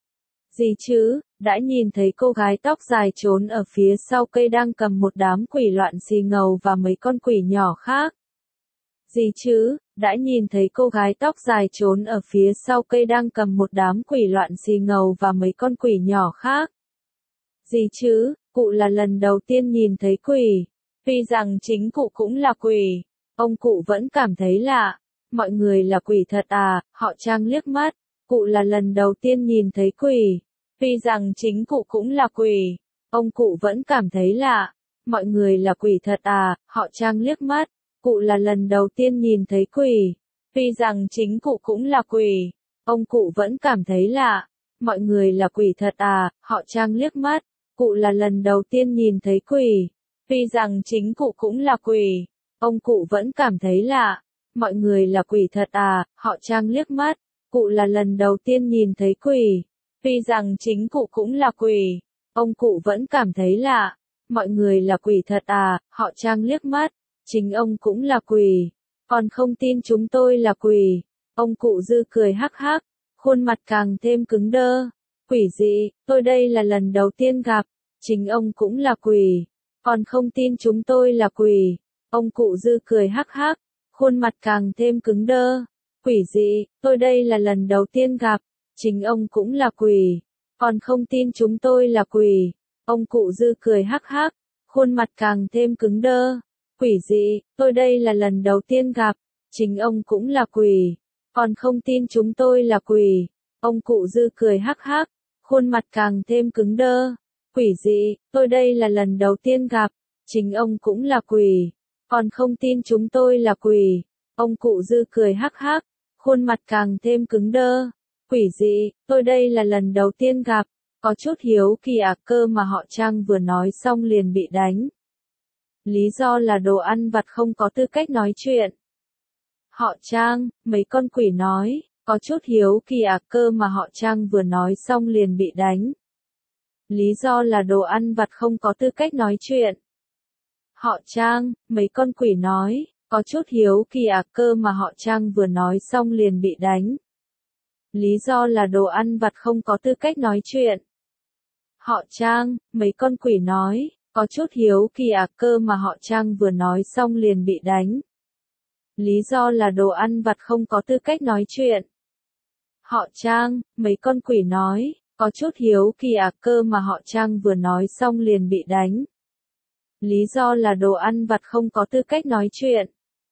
Gì chứ, đã nhìn thấy cô gái tóc dài trốn ở phía sau cây đang cầm một đám quỷ loạn xì ngầu và mấy con quỷ nhỏ khác. Gì chứ, đã nhìn thấy cô gái tóc dài trốn ở phía sau cây đang cầm một đám quỷ loạn xì ngầu và mấy con quỷ nhỏ khác. Gì chứ, cụ là lần đầu tiên nhìn thấy quỷ. Tuy rằng chính cụ cũng là quỷ, ông cụ vẫn cảm thấy lạ. Mọi người là quỷ thật à, họ Trang liếc mắt. Cụ là lần đầu tiên nhìn thấy quỷ. Tuy rằng chính cụ cũng là quỷ, ông cụ vẫn cảm thấy lạ. Mọi người là quỷ thật à, họ Trang liếc mắt. Cụ là lần đầu tiên nhìn thấy quỷ. Tuy rằng chính cụ cũng là quỷ, ông cụ vẫn cảm thấy lạ. Mọi người là quỷ thật à, họ Trang liếc mắt. Cụ là lần đầu tiên nhìn thấy quỷ. Tuy rằng chính cụ cũng là quỷ, ông cụ vẫn cảm thấy lạ. Mọi người là quỷ thật à, họ Trang liếc mắt. Cụ là lần đầu tiên nhìn thấy quỷ. Tuy rằng chính cụ cũng là quỷ, ông cụ vẫn cảm thấy lạ. Mọi người là quỷ thật à, họ Trang liếc mắt. Chính ông cũng là quỷ. Còn không tin chúng tôi là quỷ. Ông cụ Dư cười hắc hắc, khuôn mặt càng thêm cứng đơ. Quỷ gì, tôi đây là lần đầu tiên gặp. Chính ông cũng là quỷ. Còn không tin chúng tôi là quỷ. Ông cụ Dư cười hắc hắc, khuôn mặt càng thêm cứng đơ. Quỷ gì, tôi đây là lần đầu tiên gặp. Chính ông cũng là quỷ. Còn không tin chúng tôi là quỷ. Ông cụ Dư cười hắc hắc, khuôn mặt càng thêm cứng đơ. Quỷ gì, tôi đây là lần đầu tiên gặp. Chính ông cũng là quỷ. Còn không tin chúng tôi là quỷ. Ông cụ Dư cười hắc hắc, khuôn mặt càng thêm cứng đơ. Quỷ gì, tôi đây là lần đầu tiên gặp. Chính ông cũng là quỷ. Còn không tin chúng tôi là quỷ. Ông cụ Dư cười hắc hắc, khuôn mặt càng thêm cứng đơ. Quỷ gì, tôi đây là lần đầu tiên gặp. Có chút hiếu kỳ cơ mà họ Trang vừa nói xong liền bị đánh. Lý do là đồ ăn vặt không có tư cách nói chuyện. Họ Trang, mấy con quỷ nói, có chút hiếu kỳ cơ mà họ Trang vừa nói xong liền bị đánh. Lý do là đồ ăn vặt không có tư cách nói chuyện. Họ Trang, mấy con quỷ nói, Có chút hiếu kỳ à, cơ mà họ Trang vừa nói xong liền bị đánh. Lý do là đồ ăn vặt không có tư cách nói chuyện. Họ Trang, mấy con quỷ nói, có chút hiếu kỳ à, cơ mà họ Trang vừa nói xong liền bị đánh. Lý do là đồ ăn vặt không có tư cách nói chuyện. Họ Trang, mấy con quỷ nói, có chút hiếu kỳ à, cơ mà họ Trang vừa nói xong liền bị đánh. Lý do là đồ ăn vặt không có tư cách nói chuyện.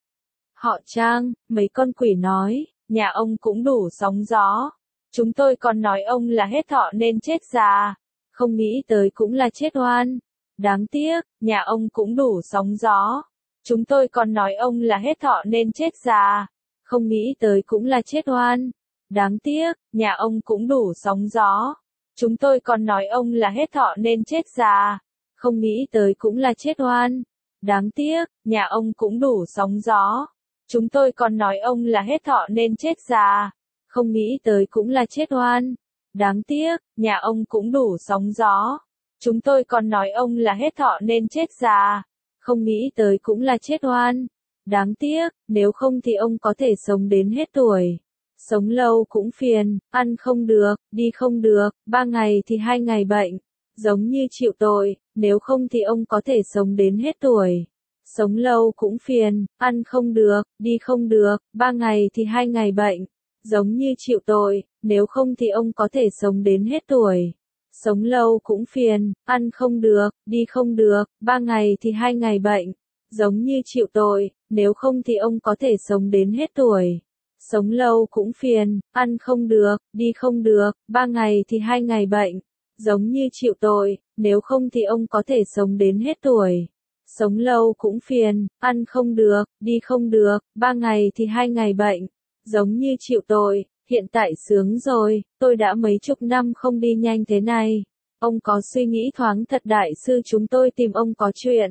Họ Trang, mấy con quỷ nói, nhà ông cũng đủ sóng gió. Chúng tôi còn nói ông là hết thọ nên chết già. Không nghĩ tới cũng là chết oan. Đáng tiếc, nhà ông cũng đủ sóng gió. Chúng tôi còn nói ông là hết thọ nên chết già. Không nghĩ tới cũng là chết oan. Đáng tiếc, nhà ông cũng đủ sóng gió. Chúng tôi còn nói ông là hết thọ nên chết già. Không nghĩ tới cũng là chết oan. Đáng tiếc, nhà ông cũng đủ sóng gió. Chúng tôi còn nói ông là hết thọ nên chết già. Không nghĩ tới cũng là chết oan. Đáng tiếc, nhà ông cũng đủ sóng gió. Chúng tôi còn nói ông là hết thọ nên chết già. Không nghĩ tới cũng là chết oan. Đáng tiếc, nếu không thì ông có thể sống đến hết tuổi. Sống lâu cũng phiền, ăn không được, đi không được, 3 ngày thì 2 ngày bệnh. Giống như chịu tội, nếu không thì ông có thể sống đến hết tuổi. Sống lâu cũng phiền, ăn không được, đi không được, 3 ngày thì 2 ngày bệnh. Giống như chịu tội, nếu không thì ông có thể sống đến hết tuổi. Sống lâu cũng phiền, ăn không được, đi không được, 3 ngày thì 2 ngày bệnh. Giống như chịu tội, nếu không thì ông có thể sống đến hết tuổi. Sống lâu cũng phiền, ăn không được, đi không được, 3 ngày thì 2 ngày bệnh. Giống như chịu tội, nếu không thì ông có thể sống đến hết tuổi. Sống lâu cũng phiền, ăn không được, đi không được, 3 ngày thì 2 ngày bệnh. Giống như chịu tội, hiện tại sướng rồi, tôi đã mấy chục năm không đi nhanh thế này. Ông có suy nghĩ thoáng thật đại sư chúng tôi tìm ông có chuyện.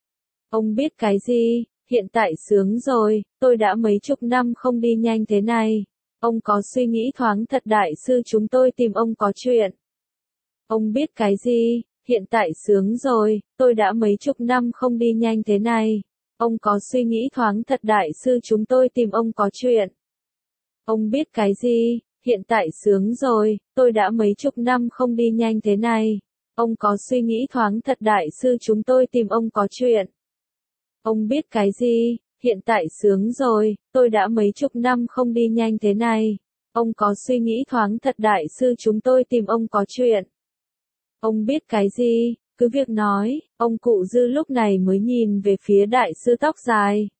Ông biết cái gì, hiện tại sướng rồi, tôi đã mấy chục năm không đi nhanh thế này. Ông có suy nghĩ thoáng thật đại sư chúng tôi tìm ông có chuyện. Ông biết cái gì, hiện tại sướng rồi, tôi đã mấy chục năm không đi nhanh thế này. Ông có suy nghĩ thoáng thật đại sư chúng tôi tìm ông có chuyện. Ông biết cái gì, hiện tại sướng rồi, tôi đã mấy chục năm không đi nhanh thế này. Ông có suy nghĩ thoáng thật đại sư chúng tôi tìm ông có chuyện. Ông biết cái gì, hiện tại sướng rồi, tôi đã mấy chục năm không đi nhanh thế này. Ông có suy nghĩ thoáng thật đại sư chúng tôi tìm ông có chuyện. Ông biết cái gì, cứ việc nói, ông cụ Dư lúc này mới nhìn về phía đại sư tóc dài.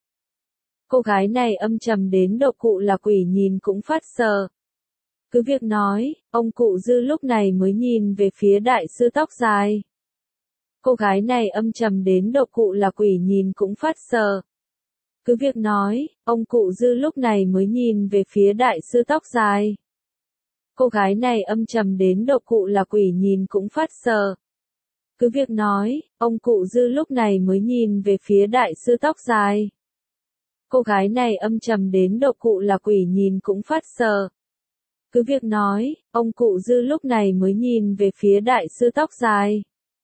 Cô gái này âm trầm đến độ cụ là quỷ nhìn cũng phát sợ. Cứ việc nói, ông cụ Dư lúc này mới nhìn về phía đại sư tóc dài. Cô gái này âm trầm đến độ cụ là quỷ nhìn cũng phát sợ. Cứ việc nói, ông cụ Dư lúc này mới nhìn về phía đại sư tóc dài. Cô gái này âm trầm đến độ cụ là quỷ nhìn cũng phát sợ. Cứ việc nói, ông cụ Dư lúc này mới nhìn về phía đại sư tóc dài. Cô gái này âm trầm đến độ cụ là quỷ nhìn cũng phát sợ. Cứ việc nói, ông cụ Dư lúc này mới nhìn về phía đại sư tóc dài.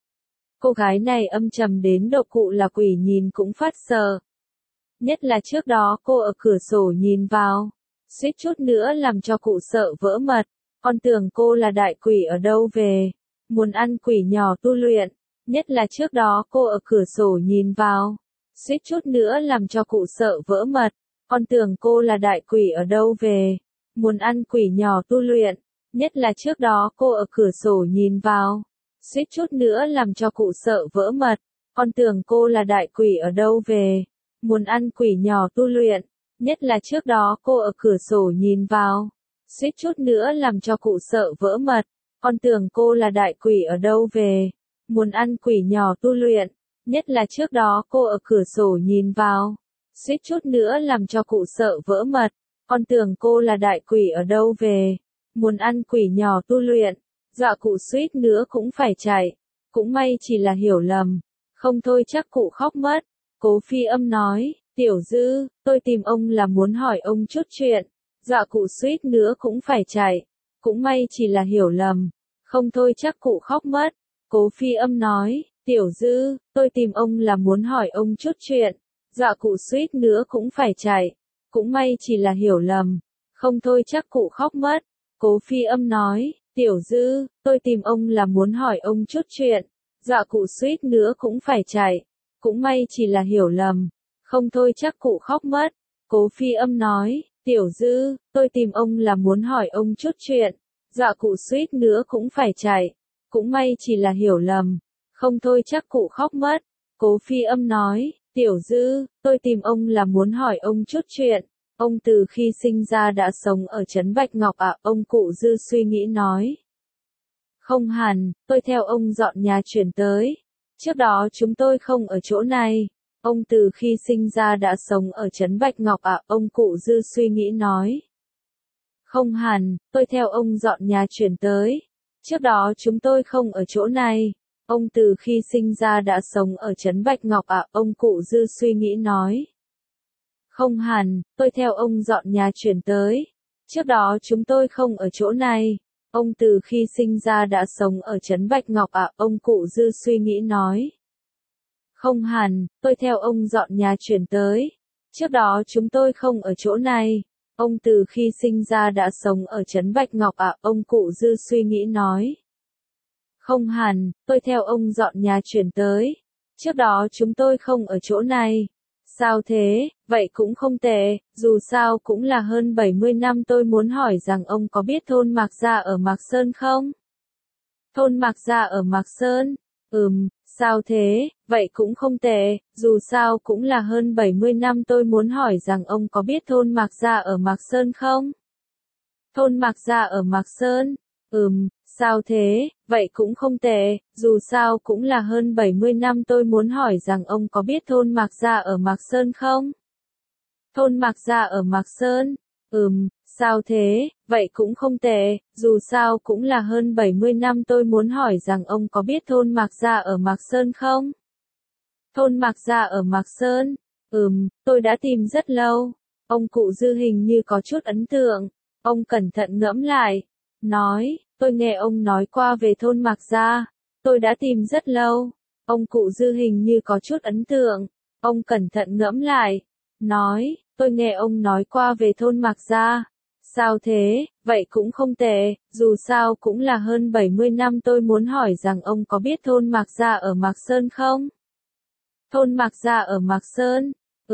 Cô gái này âm trầm đến độ cụ là quỷ nhìn cũng phát sợ. Nhất là trước đó cô ở cửa sổ nhìn vào, suýt chút nữa làm cho cụ sợ vỡ mật. Con tưởng cô là đại quỷ ở đâu về, muốn ăn quỷ nhỏ tu luyện. Nhất là trước đó cô ở cửa sổ nhìn vào, suýt chút nữa làm cho cụ sợ vỡ mật. Con tưởng cô là đại quỷ ở đâu về, muốn ăn quỷ nhỏ tu luyện. Nhất là trước đó cô ở cửa sổ nhìn vào, suýt chút nữa làm cho cụ sợ vỡ mật. Con tưởng cô là đại quỷ ở đâu về, muốn ăn quỷ nhỏ tu luyện. Nhất là trước đó cô ở cửa sổ nhìn vào, suýt chút nữa làm cho cụ sợ vỡ mật. Con tưởng cô là đại quỷ ở đâu về, muốn ăn quỷ nhỏ tu luyện. Nhất là trước đó cô ở cửa sổ nhìn vào, suýt chút nữa làm cho cụ sợ vỡ mật. Con tưởng cô là đại quỷ ở đâu về, muốn ăn quỷ nhỏ tu luyện. Dọa cụ suýt nữa cũng phải chạy. Cũng may chỉ là hiểu lầm, không thôi chắc cụ khóc mất. Cố Phi Âm nói, Tiểu Dư, tôi tìm ông là muốn hỏi ông chút chuyện. Dọa cụ suýt nữa cũng phải chạy. Cũng may chỉ là hiểu lầm, không thôi chắc cụ khóc mất. Cố Phi Âm nói, Tiểu Dư, tôi tìm ông là muốn hỏi ông chút chuyện. Dọa cụ suýt nữa cũng phải chạy. Cũng may chỉ là hiểu lầm. Không thôi chắc cụ khóc mất. Cố Phi Âm nói, Tiểu Dư, tôi tìm ông là muốn hỏi ông chút chuyện. Dọa cụ suýt nữa cũng phải chạy. Cũng may chỉ là hiểu lầm. Không thôi chắc cụ khóc mất. Cố Phi Âm nói, Tiểu Dư, tôi tìm ông là muốn hỏi ông chút chuyện. Dọa cụ suýt nữa cũng phải chạy. Cũng may chỉ là hiểu lầm. Không thôi chắc cụ khóc mất. Cố Phi Âm nói, Tiểu Dư, tôi tìm ông là muốn hỏi ông chút chuyện. Ông từ khi sinh ra đã sống ở trấn Bạch Ngọc à? Ông cụ Dư suy nghĩ nói. Không hẳn, tôi theo ông dọn nhà chuyển tới. Trước đó chúng tôi không ở chỗ này. Ông từ khi sinh ra đã sống ở trấn Bạch Ngọc à? Ông cụ Dư suy nghĩ nói. Không hẳn, tôi theo ông dọn nhà chuyển tới. Trước đó chúng tôi không ở chỗ này. Ông từ khi sinh ra đã sống ở trấn Bạch Ngọc à? Ông cụ Dư suy nghĩ nói. Không hẳn, tôi theo ông dọn nhà chuyển tới. Trước đó chúng tôi không ở chỗ này. Ông từ khi sinh ra đã sống ở trấn Bạch Ngọc à? Ông cụ Dư suy nghĩ nói. Không hẳn, tôi theo ông dọn nhà chuyển tới. Trước đó chúng tôi không ở chỗ này. Ông từ khi sinh ra đã sống ở trấn Bạch Ngọc à? Ông cụ Dư suy nghĩ nói. Không hẳn, tôi theo ông dọn nhà chuyển tới. Trước đó chúng tôi không ở chỗ này. Sao thế, vậy cũng không tệ, dù sao cũng là hơn 70 năm. Tôi muốn hỏi rằng ông có biết thôn Mạc Gia ở Mạc Sơn không? Thôn Mạc Gia ở Mạc Sơn? Sao thế, vậy cũng không tệ, dù sao cũng là hơn 70 năm. Tôi muốn hỏi rằng ông có biết thôn Mạc Gia ở Mạc Sơn không? Thôn Mạc Gia ở Mạc Sơn? Sao thế, vậy cũng không tệ, dù sao cũng là hơn 70 năm. Tôi muốn hỏi rằng ông có biết thôn Mạc Gia ở Mạc Sơn không? Thôn Mạc Gia ở Mạc Sơn? Sao thế, vậy cũng không tệ, dù sao cũng là hơn 70 năm. Tôi muốn hỏi rằng ông có biết thôn Mạc Gia ở Mạc Sơn không? Thôn Mạc Gia ở Mạc Sơn? Tôi đã tìm rất lâu. Ông cụ Dư hình như có chút ấn tượng. Ông cẩn thận ngẫm lại. Nói, tôi nghe ông nói qua về thôn Mạc Gia. Tôi đã tìm rất lâu. Ông cụ Dư hình như có chút ấn tượng. Ông cẩn thận ngẫm lại. Nói, tôi nghe ông nói qua về thôn Mạc Gia. Sao thế, vậy cũng không tệ, dù sao cũng là hơn 70 năm. Tôi muốn hỏi rằng ông có biết thôn Mạc Gia ở Mạc Sơn không? Thôn Mạc Gia ở Mạc Sơn?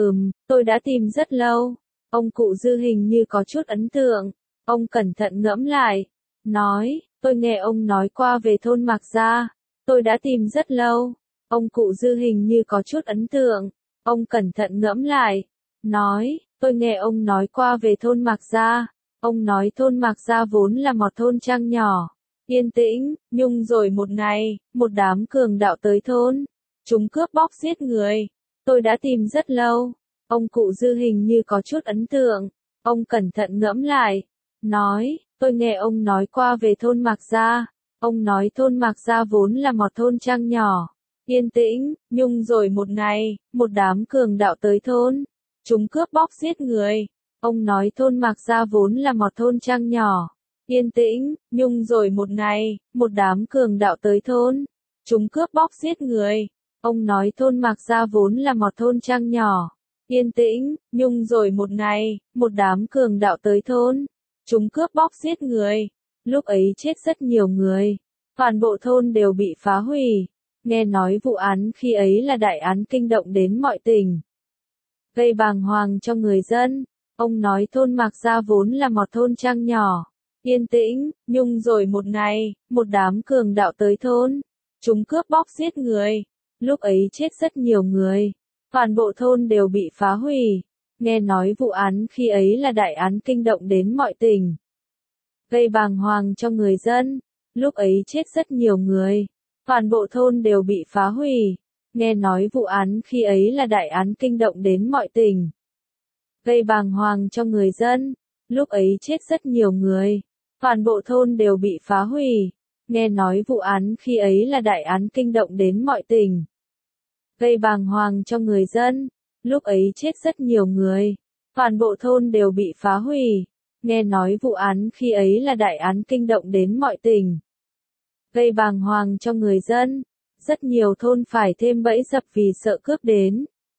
Tôi đã tìm rất lâu. Ông cụ Dư hình như có chút ấn tượng. Ông cẩn thận ngẫm lại. Nói, tôi nghe ông nói qua về thôn Mạc Gia. Tôi đã tìm rất lâu. Ông cụ Dư hình như có chút ấn tượng. Ông cẩn thận ngẫm lại. Nói, tôi nghe ông nói qua về thôn Mạc Gia. Ông nói thôn Mạc Gia vốn là một thôn trang nhỏ, yên tĩnh, nhưng rồi một ngày, một đám cường đạo tới thôn. Chúng cướp bóc giết người. Tôi đã tìm rất lâu. Ông cụ Dư hình như có chút ấn tượng. Ông cẩn thận ngẫm lại. Nói, tôi nghe ông nói qua về thôn Mạc Gia. Ông nói thôn Mạc Gia vốn là một thôn trang nhỏ, yên tĩnh, nhưng rồi một ngày, một đám cường đạo tới thôn. Chúng cướp bóc giết người. Ông nói thôn Mạc Gia vốn là một thôn trang nhỏ, yên tĩnh, nhưng rồi một ngày, một đám cường đạo tới thôn. Chúng cướp bóc giết người. Ông nói thôn Mạc Gia vốn là một thôn trang nhỏ, yên tĩnh, nhưng rồi một ngày, một đám cường đạo tới thôn. Chúng cướp bóc giết người. Lúc ấy chết rất nhiều người. Toàn bộ thôn đều bị phá hủy. Nghe nói vụ án khi ấy là đại án kinh động đến mọi tỉnh, gây bàng hoàng cho người dân. Ông nói thôn Mạc Gia vốn là một thôn trang nhỏ, yên tĩnh, nhưng rồi một ngày, một đám cường đạo tới thôn. Chúng cướp bóc giết người. Lúc ấy chết rất nhiều người. Toàn bộ thôn đều bị phá hủy. Nghe nói vụ án khi ấy là đại án kinh động đến mọi tỉnh, gây bàng hoàng cho người dân. Lúc ấy chết rất nhiều người. Toàn bộ thôn đều bị phá hủy. Nghe nói vụ án khi ấy là đại án kinh động đến mọi tỉnh, gây bàng hoàng cho người dân. Lúc ấy chết rất nhiều người. Toàn bộ thôn đều bị phá hủy. Nghe nói vụ án khi ấy là đại án kinh động đến mọi tỉnh, gây bàng hoàng cho người dân. Lúc ấy chết rất nhiều người. Toàn bộ thôn đều bị phá hủy. Nghe nói vụ án khi ấy là đại án kinh động đến mọi tỉnh, gây bàng hoàng cho người dân. Rất nhiều thôn phải thêm bẫy dập vì sợ cướp đến.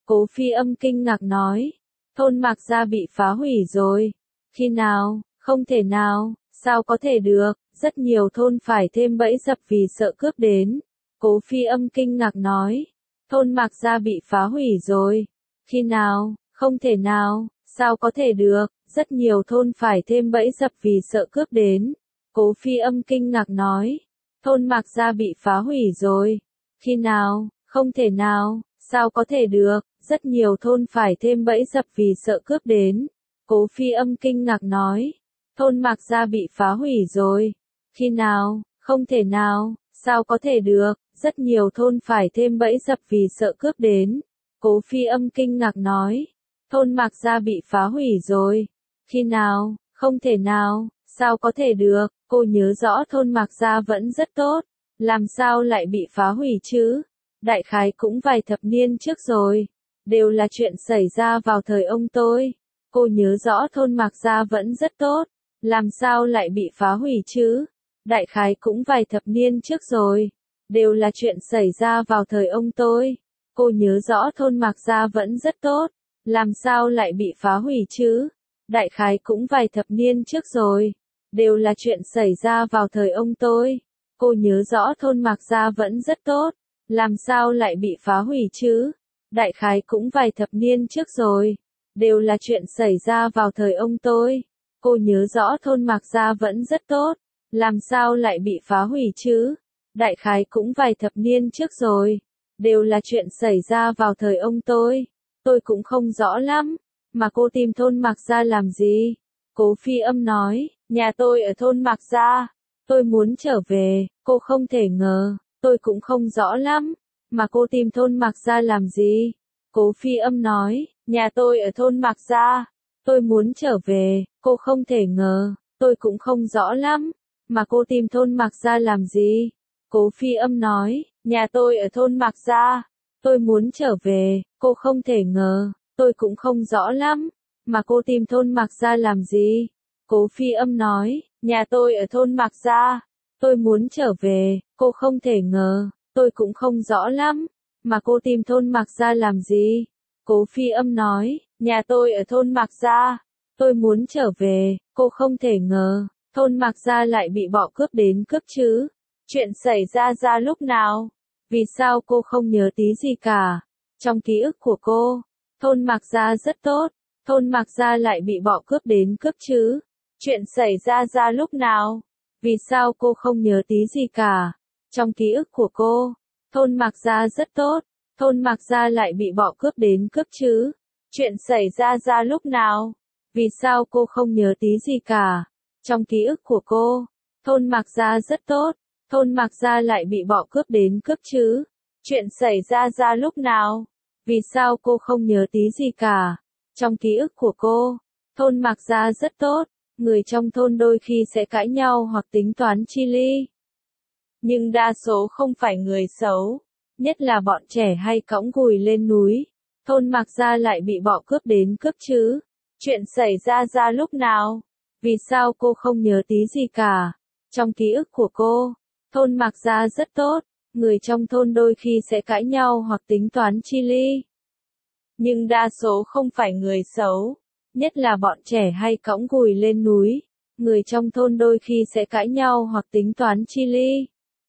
Cố Phi Âm kinh ngạc nói. Thôn Mạc Gia bị phá hủy rồi. Khi nào? Không thể nào, sao có thể được, rất nhiều thôn phải thêm bẫy dập vì sợ cướp đến. Cố Phi Âm kinh ngạc nói. Thôn Mạc Gia bị phá hủy rồi. Khi nào? Không thể nào, sao có thể được, rất nhiều thôn phải thêm bẫy dập vì sợ cướp đến. Cố Phi Âm kinh ngạc nói. Thôn Mạc Gia bị phá hủy rồi. Khi nào? Không thể nào, sao có thể được, rất nhiều thôn phải thêm bẫy dập vì sợ cướp đến. Cố Phi Âm kinh ngạc nói. Thôn Mạc Gia bị phá hủy rồi. Khi nào? Không thể nào, sao có thể được, rất nhiều thôn phải thêm bẫy dập vì sợ cướp đến. Cố Phi Âm kinh ngạc nói. Thôn Mạc Gia bị phá hủy rồi. Khi nào? Không thể nào, sao có thể được, cô nhớ rõ thôn Mạc Gia vẫn rất tốt. Làm sao lại bị phá hủy chứ? Đại khái cũng vài thập niên trước rồi. Đều là chuyện xảy ra vào thời ông tôi. Cô nhớ rõ thôn Mạc Gia vẫn rất tốt. Làm sao lại bị phá hủy chứ? Đại khái cũng vài thập niên trước rồi. Đều là chuyện xảy ra vào thời ông tôi. Cô nhớ rõ thôn Mạc Gia vẫn rất tốt. Làm sao lại bị phá hủy chứ? Đại khái cũng vài thập niên trước rồi. Đều là chuyện xảy ra vào thời ông tôi. Cô nhớ rõ thôn Mạc Gia vẫn rất tốt. Làm sao lại bị phá hủy chứ? Đại khái cũng vài thập niên trước rồi. Đều là chuyện xảy ra vào thời ông tôi. Cô nhớ rõ thôn Mạc Gia vẫn rất tốt. Làm sao lại bị phá hủy chứ? Đại khái cũng vài thập niên trước rồi. Đều là chuyện xảy ra vào thời ông tôi. Tôi cũng không rõ lắm. Mà cô tìm thôn Mạc Gia làm gì? Cố Phi Âm nói, nhà tôi ở thôn Mạc Gia. Tôi muốn trở về, cô không thể ngờ. Tôi cũng không rõ lắm. Mà cô tìm thôn Mạc Gia làm gì? Cố Phi Âm nói, nhà tôi ở thôn Mạc Gia. Tôi muốn trở về, cô không thể ngờ. Tôi cũng không rõ lắm. Mà cô tìm thôn Mạc Gia làm gì? Cố Phi Âm nói, nhà tôi ở thôn Mạc Gia. Tôi muốn trở về, cô không thể ngờ. Tôi cũng không rõ lắm. Mà cô tìm thôn Mạc Gia làm gì? Cố Phi Âm nói, nhà tôi ở thôn Mạc Gia. Tôi muốn trở về, cô không thể ngờ. Tôi cũng không rõ lắm. Mà cô tìm thôn Mạc Gia làm gì? Cố Phi Âm nói, nhà tôi ở thôn Mạc Gia. Tôi muốn trở về, cô không thể ngờ. Thôn Mạc Gia lại bị bọ cướp đến cướp chứ. Chuyện xảy ra lúc nào? Vì sao cô không nhớ tí gì cả? Trong ký ức của cô, thôn Mạc Gia rất tốt. Thôn Mạc Gia lại bị bọ cướp đến cướp chứ. Chuyện xảy ra lúc nào? Vì sao cô không nhớ tí gì cả? Trong ký ức của cô, thôn Mạc Gia rất tốt. Thôn Mạc Gia lại bị bọ cướp đến cướp chứ. Chuyện xảy ra lúc nào? Vì sao cô không nhớ tí gì cả? Trong ký ức của cô, thôn Mạc Gia rất tốt. Thôn Mạc Gia lại bị bọ cướp đến cướp chứ. Chuyện xảy ra lúc nào? Vì sao cô không nhớ tí gì cả? Trong ký ức của cô, thôn Mạc Gia rất tốt. Người trong thôn đôi khi sẽ cãi nhau hoặc tính toán chi ly. Nhưng đa số không phải người xấu. Nhất là bọn trẻ hay cõng gùi lên núi. Thôn Mạc Gia lại bị bọ cướp đến cướp chứ. Chuyện xảy ra lúc nào? Vì sao cô không nhớ tí gì cả? Trong ký ức của cô, thôn Mạc Gia rất tốt. Người trong thôn đôi khi sẽ cãi nhau hoặc tính toán chi ly. Nhưng đa số không phải người xấu. Nhất là bọn trẻ hay cõng gùi lên núi. Người trong thôn đôi khi sẽ cãi nhau hoặc tính toán chi ly.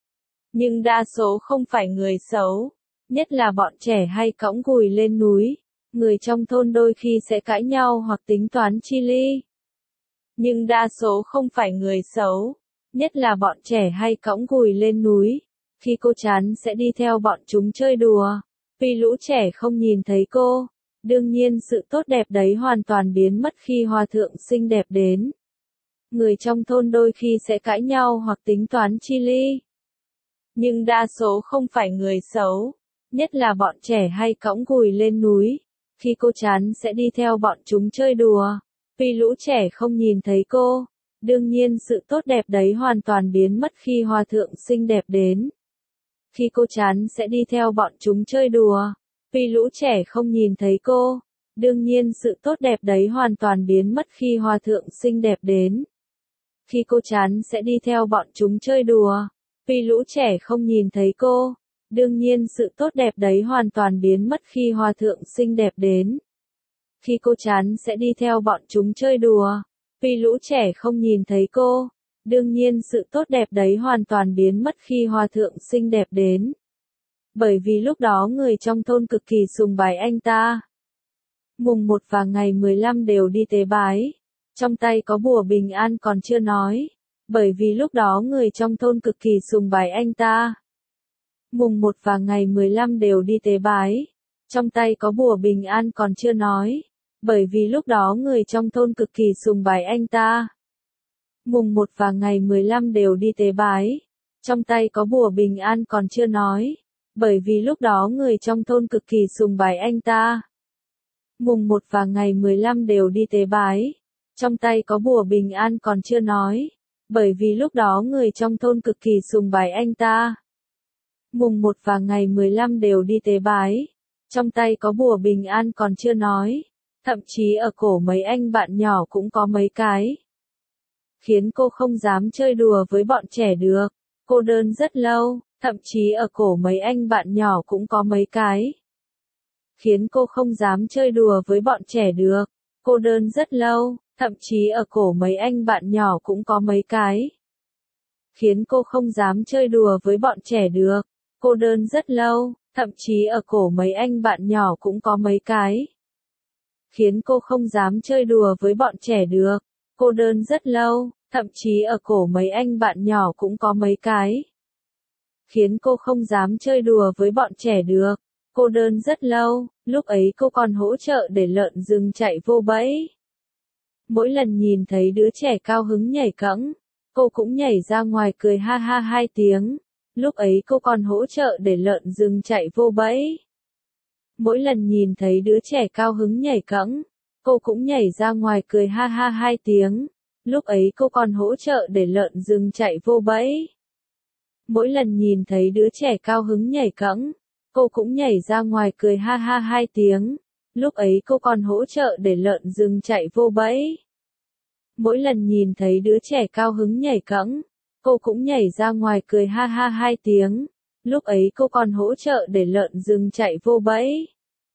Nhưng đa số không phải người xấu. Nhất là bọn trẻ hay cõng gùi lên núi. Người trong thôn đôi khi sẽ cãi nhau hoặc tính toán chi ly. Nhưng đa số không phải người xấu. Nhất là bọn trẻ hay cõng gùi lên núi. Khi cô chán sẽ đi theo bọn chúng chơi đùa. Vì lũ trẻ không nhìn thấy cô. Đương nhiên sự tốt đẹp đấy hoàn toàn biến mất khi hòa thượng xinh đẹp đến. Người trong thôn đôi khi sẽ cãi nhau hoặc tính toán chi ly. Nhưng đa số không phải người xấu. Nhất là bọn trẻ hay cõng gùi lên núi. Khi cô chán sẽ đi theo bọn chúng chơi đùa. Vì lũ trẻ không nhìn thấy cô. Đương nhiên sự tốt đẹp đấy hoàn toàn biến mất khi hòa thượng xinh đẹp đến. Khi cô chán sẽ đi theo bọn chúng chơi đùa. Vì lũ trẻ không nhìn thấy cô. Đương nhiên sự tốt đẹp đấy hoàn toàn biến mất khi hòa thượng xinh đẹp đến. Khi cô chán sẽ đi theo bọn chúng chơi đùa. Vì lũ trẻ không nhìn thấy cô. Đương nhiên sự tốt đẹp đấy hoàn toàn biến mất khi hòa thượng xinh đẹp đến. Khi cô chán sẽ đi theo bọn chúng chơi đùa, vì lũ trẻ không nhìn thấy cô. Đương nhiên sự tốt đẹp đấy hoàn toàn biến mất khi hòa thượng xinh đẹp đến. Bởi vì lúc đó người trong thôn cực kỳ sùng bái anh ta. Mùng 1 và ngày 15 đều đi tế bái. Trong tay có bùa bình an còn chưa nói. Bởi vì lúc đó người trong thôn cực kỳ sùng bái anh ta. Mùng 1 và ngày 15 đều đi tế bái. Trong tay có bùa bình an còn chưa nói. Bởi vì lúc đó người trong thôn cực kỳ sùng bái anh ta. Mùng 1 và ngày 15 đều đi tế bái. Trong tay có bùa bình an còn chưa nói. Bởi vì lúc đó người trong thôn cực kỳ sùng bái anh ta. Mùng 1 và ngày 15 đều đi tế bái. Trong tay có bùa bình an còn chưa nói. Bởi vì lúc đó người trong thôn cực kỳ sùng bái anh ta. Mùng 1 và ngày 15 đều đi tế bái. Trong tay có bùa bình an còn chưa nói. Thậm chí ở cổ mấy anh bạn nhỏ cũng có mấy cái. Khiến cô không dám chơi đùa với bọn trẻ được. Cô đơn rất lâu, thậm chí ở cổ mấy anh bạn nhỏ cũng có mấy cái. Khiến cô không dám chơi đùa với bọn trẻ được. Cô đơn rất lâu, thậm chí ở cổ mấy anh bạn nhỏ cũng có mấy cái. Khiến cô không dám chơi đùa với bọn trẻ được. Cô đơn rất lâu, thậm chí ở cổ mấy anh bạn nhỏ cũng có mấy cái. Khiến cô không dám chơi đùa với bọn trẻ được. Cô đơn rất lâu, thậm chí ở cổ mấy anh bạn nhỏ cũng có mấy cái. Khiến cô không dám chơi đùa với bọn trẻ được. Cô đơn rất lâu, lúc ấy cô còn hỗ trợ để lợn rừng chạy vô bẫy. Mỗi lần nhìn thấy đứa trẻ cao hứng nhảy cẫng, cô cũng nhảy ra ngoài cười ha ha 2 tiếng. Lúc ấy cô còn hỗ trợ để lợn rừng chạy vô bẫy. Mỗi lần nhìn thấy đứa trẻ cao hứng nhảy cẫng, cô cũng nhảy ra ngoài cười ha ha 2 tiếng. Lúc ấy cô còn hỗ trợ để lợn rừng chạy vô bẫy. Mỗi lần nhìn thấy đứa trẻ cao hứng nhảy cẫng, cô cũng nhảy ra ngoài cười ha ha 2 tiếng. Lúc ấy cô còn hỗ trợ để lợn rừng chạy vô bẫy. Mỗi lần nhìn thấy đứa trẻ cao hứng nhảy cẫng, cô cũng nhảy ra ngoài cười ha ha 2 tiếng. Lúc ấy cô còn hỗ trợ để lợn rừng chạy vô bẫy.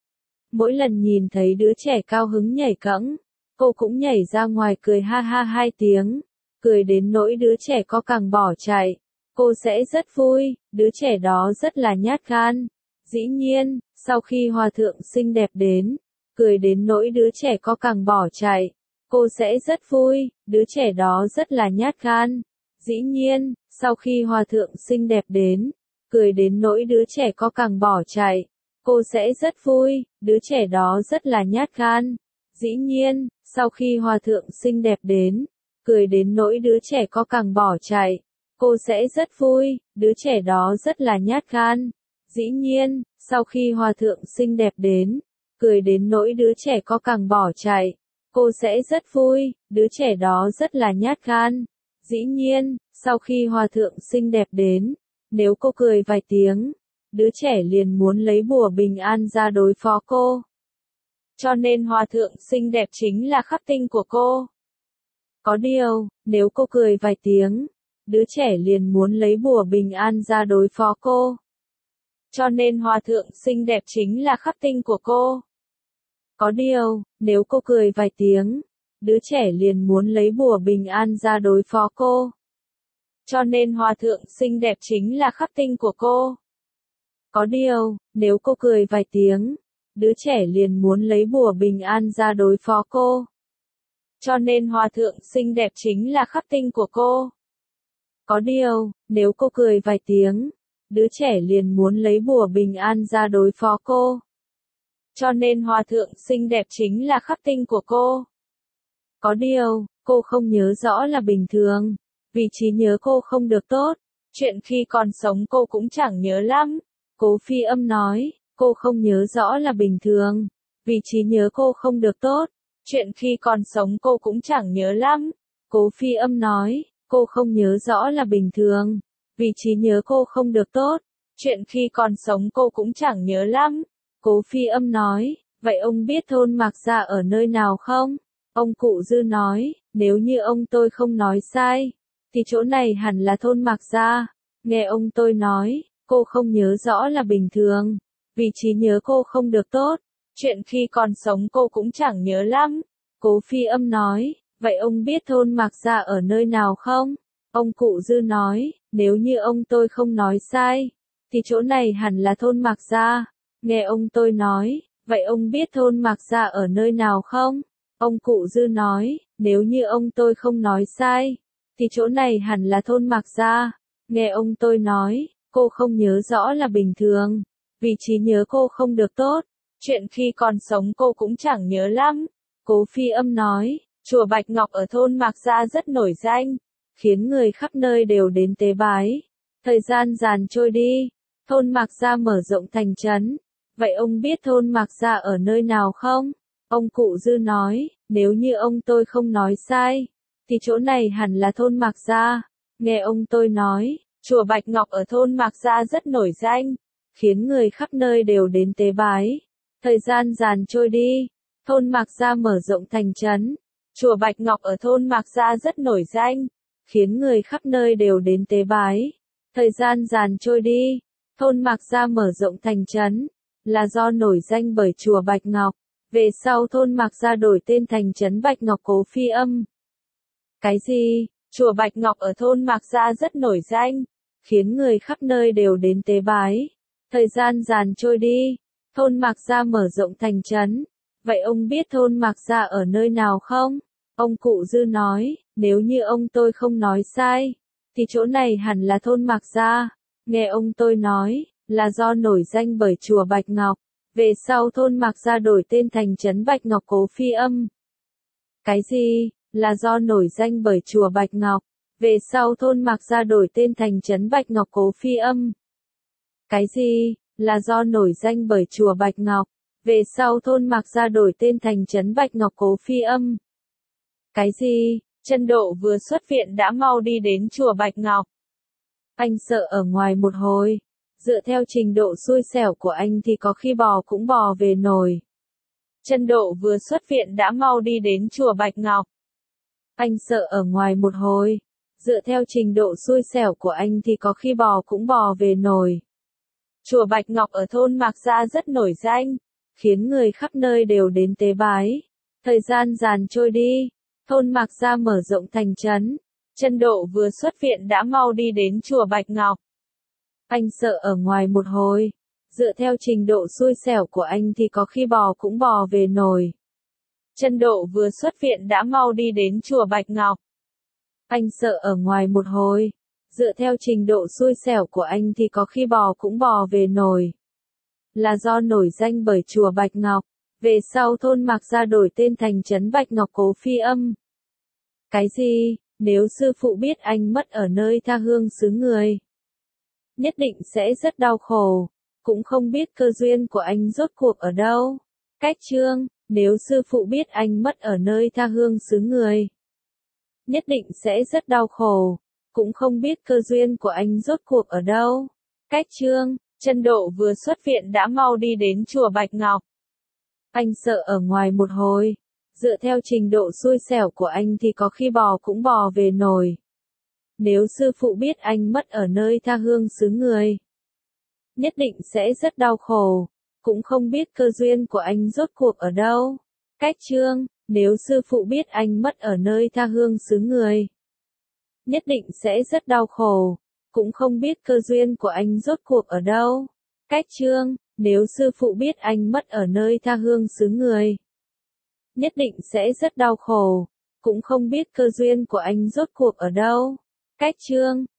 Mỗi lần nhìn thấy đứa trẻ cao hứng nhảy cẫng, cô cũng nhảy ra ngoài cười ha ha 2 tiếng. Cười đến nỗi đứa trẻ có càng bỏ chạy. Cô sẽ rất vui, đứa trẻ đó rất là nhát gan. Dĩ nhiên, sau khi hòa thượng xinh đẹp đến, cười đến nỗi đứa trẻ có càng bỏ chạy. Cô sẽ rất vui, đứa trẻ đó rất là nhát gan. Dĩ nhiên, sau khi hòa thượng xinh đẹp đến, cười đến nỗi đứa trẻ có càng bỏ chạy. Cô sẽ rất vui, đứa trẻ đó rất là nhát gan. Dĩ nhiên, sau khi hòa thượng xinh đẹp đến, cười đến nỗi đứa trẻ có càng bỏ chạy. Cô sẽ rất vui, đứa trẻ đó rất là nhát gan. Dĩ nhiên, sau khi hòa thượng xinh đẹp đến, cười đến nỗi đứa trẻ có càng bỏ chạy. Cô sẽ rất vui, đứa trẻ đó rất là nhát gan. Dĩ nhiên, sau khi hòa thượng xinh đẹp đến, nếu cô cười vài tiếng, đứa trẻ liền muốn lấy bùa bình an ra đối phó cô. Cho nên hòa thượng xinh đẹp chính là khắc tinh của cô. Có điều, nếu cô cười vài tiếng, đứa trẻ liền muốn lấy bùa bình an ra đối phó cô. Cho nên hòa thượng xinh đẹp chính là khắc tinh của cô. Có điều, nếu cô cười vài tiếng, đứa trẻ liền muốn lấy bùa bình an ra đối phó cô. Cho nên hòa thượng xinh đẹp chính là khắc tinh của cô. Có điều, nếu cô cười vài tiếng, đứa trẻ liền muốn lấy bùa bình an ra đối phó cô. Cho nên hòa thượng xinh đẹp chính là khắc tinh của cô. Có điều, nếu cô cười vài tiếng, đứa trẻ liền muốn lấy bùa bình an ra đối phó cô. Cho nên hòa thượng xinh đẹp chính là khắc tinh của cô. Có điều, cô không nhớ rõ là bình thường, vì trí nhớ cô không được tốt, chuyện khi còn sống cô cũng chẳng nhớ lắm. Cố Phi Âm nói, cô không nhớ rõ là bình thường, vì trí nhớ cô không được tốt, chuyện khi còn sống cô cũng chẳng nhớ lắm. Cố Phi Âm nói, cô không nhớ rõ là bình thường, vì trí nhớ cô không được tốt, chuyện khi còn sống cô cũng chẳng nhớ lắm. Cố Phi Âm nói, vậy ông biết thôn Mạc Gia ở nơi nào không? Ông cụ Dư nói, nếu như ông tôi không nói sai, thì chỗ này hẳn là thôn Mạc Gia. Nghe ông tôi nói, cô không nhớ rõ là bình thường, vì trí nhớ cô không được tốt, chuyện khi còn sống cô cũng chẳng nhớ lắm. Cố Phi Âm nói, vậy ông biết thôn Mạc Gia ở nơi nào không? Ông cụ Dư nói, nếu như ông tôi không nói sai, thì chỗ này hẳn là thôn Mạc Gia. Nghe ông tôi nói, vậy ông biết thôn Mạc Gia ở nơi nào không? Ông cụ Dư nói, nếu như ông tôi không nói sai, thì chỗ này hẳn là thôn Mạc Gia. Nghe ông tôi nói, cô không nhớ rõ là bình thường, vì trí nhớ cô không được tốt, chuyện khi còn sống cô cũng chẳng nhớ lắm. Cố Phi Âm nói, chùa Bạch Ngọc ở thôn Mạc Gia rất nổi danh, khiến người khắp nơi đều đến tế bái. Thời gian dần trôi đi, thôn Mạc Gia mở rộng thành trấn. Vậy ông biết thôn Mạc Gia ở nơi nào không? Ông cụ Dư nói, nếu như ông tôi không nói sai, thì chỗ này hẳn là thôn Mạc Gia. Nghe ông tôi nói, chùa Bạch Ngọc ở thôn Mạc Gia rất nổi danh, khiến người khắp nơi đều đến tế bái. Thời gian dần trôi đi, thôn Mạc Gia mở rộng thành trấn. Chùa Bạch Ngọc ở thôn Mạc Gia rất nổi danh, khiến người khắp nơi đều đến tế bái. Thời gian dần trôi đi, thôn Mạc Gia mở rộng thành trấn, là do nổi danh bởi chùa Bạch Ngọc. Về sau thôn Mạc Gia đổi tên thành trấn Bạch Ngọc. Cố Phi Âm. Cái gì? Chùa Bạch Ngọc ở thôn Mạc Gia rất nổi danh, khiến người khắp nơi đều đến tế bái. Thời gian dần trôi đi, thôn Mạc Gia mở rộng thành trấn. Vậy ông biết thôn Mạc Gia ở nơi nào không? Ông cụ Dư nói, nếu như ông tôi không nói sai, thì chỗ này hẳn là thôn Mạc Gia. Nghe ông tôi nói, là do nổi danh bởi chùa Bạch Ngọc. Về sau thôn Mạc Gia đổi tên thành trấn Bạch Ngọc. Cố Phi Âm. Cái gì? Là do nổi danh bởi chùa Bạch Ngọc. Về sau thôn Mạc Gia đổi tên thành trấn Bạch Ngọc. Cố Phi Âm. Cái gì? Là do nổi danh bởi chùa Bạch Ngọc. Về sau thôn Mạc Gia đổi tên thành trấn Bạch Ngọc. Cố Phi Âm. Cái gì? Chân Độ vừa xuất viện đã mau đi đến chùa Bạch Ngọc. Anh sợ ở ngoài một hồi. Dựa theo trình độ xui xẻo của anh thì có khi bò cũng bò về nồi. Chân Độ vừa xuất viện đã mau đi đến chùa Bạch Ngọc. Anh sợ ở ngoài một hồi. Dựa theo trình độ xui xẻo của anh thì có khi bò cũng bò về nồi. Chùa Bạch Ngọc ở thôn Mạc Gia rất nổi danh, khiến người khắp nơi đều đến tế bái. Thời gian dần trôi đi, thôn Mạc Gia mở rộng thành trấn. Chân Độ vừa xuất viện đã mau đi đến chùa Bạch Ngọc. Anh sợ ở ngoài một hồi. Dựa theo trình độ xui xẻo của anh thì có khi bò cũng bò về nồi. Chân Độ vừa xuất viện đã mau đi đến chùa Bạch Ngọc. Anh sợ ở ngoài một hồi. Dựa theo trình độ xui xẻo của anh thì có khi bò cũng bò về nồi. Là do nổi danh bởi chùa Bạch Ngọc. Về sau thôn Mạc Gia đổi tên thành trấn Bạch Ngọc. Cố Phi Âm. Cái gì? Nếu sư phụ biết anh mất ở nơi tha hương xứ người, nhất định sẽ rất đau khổ, cũng không biết cơ duyên của anh rốt cuộc ở đâu. Cách chương, nếu sư phụ biết anh mất ở nơi tha hương xứ người, nhất định sẽ rất đau khổ, cũng không biết cơ duyên của anh rốt cuộc ở đâu. Cách chương, Chân Độ vừa xuất viện đã mau đi đến chùa Bạch Ngọc. Anh sợ ở ngoài một hồi. Dựa theo trình độ xui xẻo của anh thì có khi bò cũng bò về nồi. Nếu sư phụ biết anh mất ở nơi tha hương xứ người, nhất định sẽ rất đau khổ, cũng không biết cơ duyên của anh rốt cuộc ở đâu. Cách chương, nếu sư phụ biết anh mất ở nơi tha hương xứ người, nhất định sẽ rất đau khổ, cũng không biết cơ duyên của anh rốt cuộc ở đâu. Cách chương, nếu sư phụ biết anh mất ở nơi tha hương xứ người, nhất định sẽ rất đau khổ, cũng không biết cơ duyên của anh rốt cuộc ở đâu. Cách chương,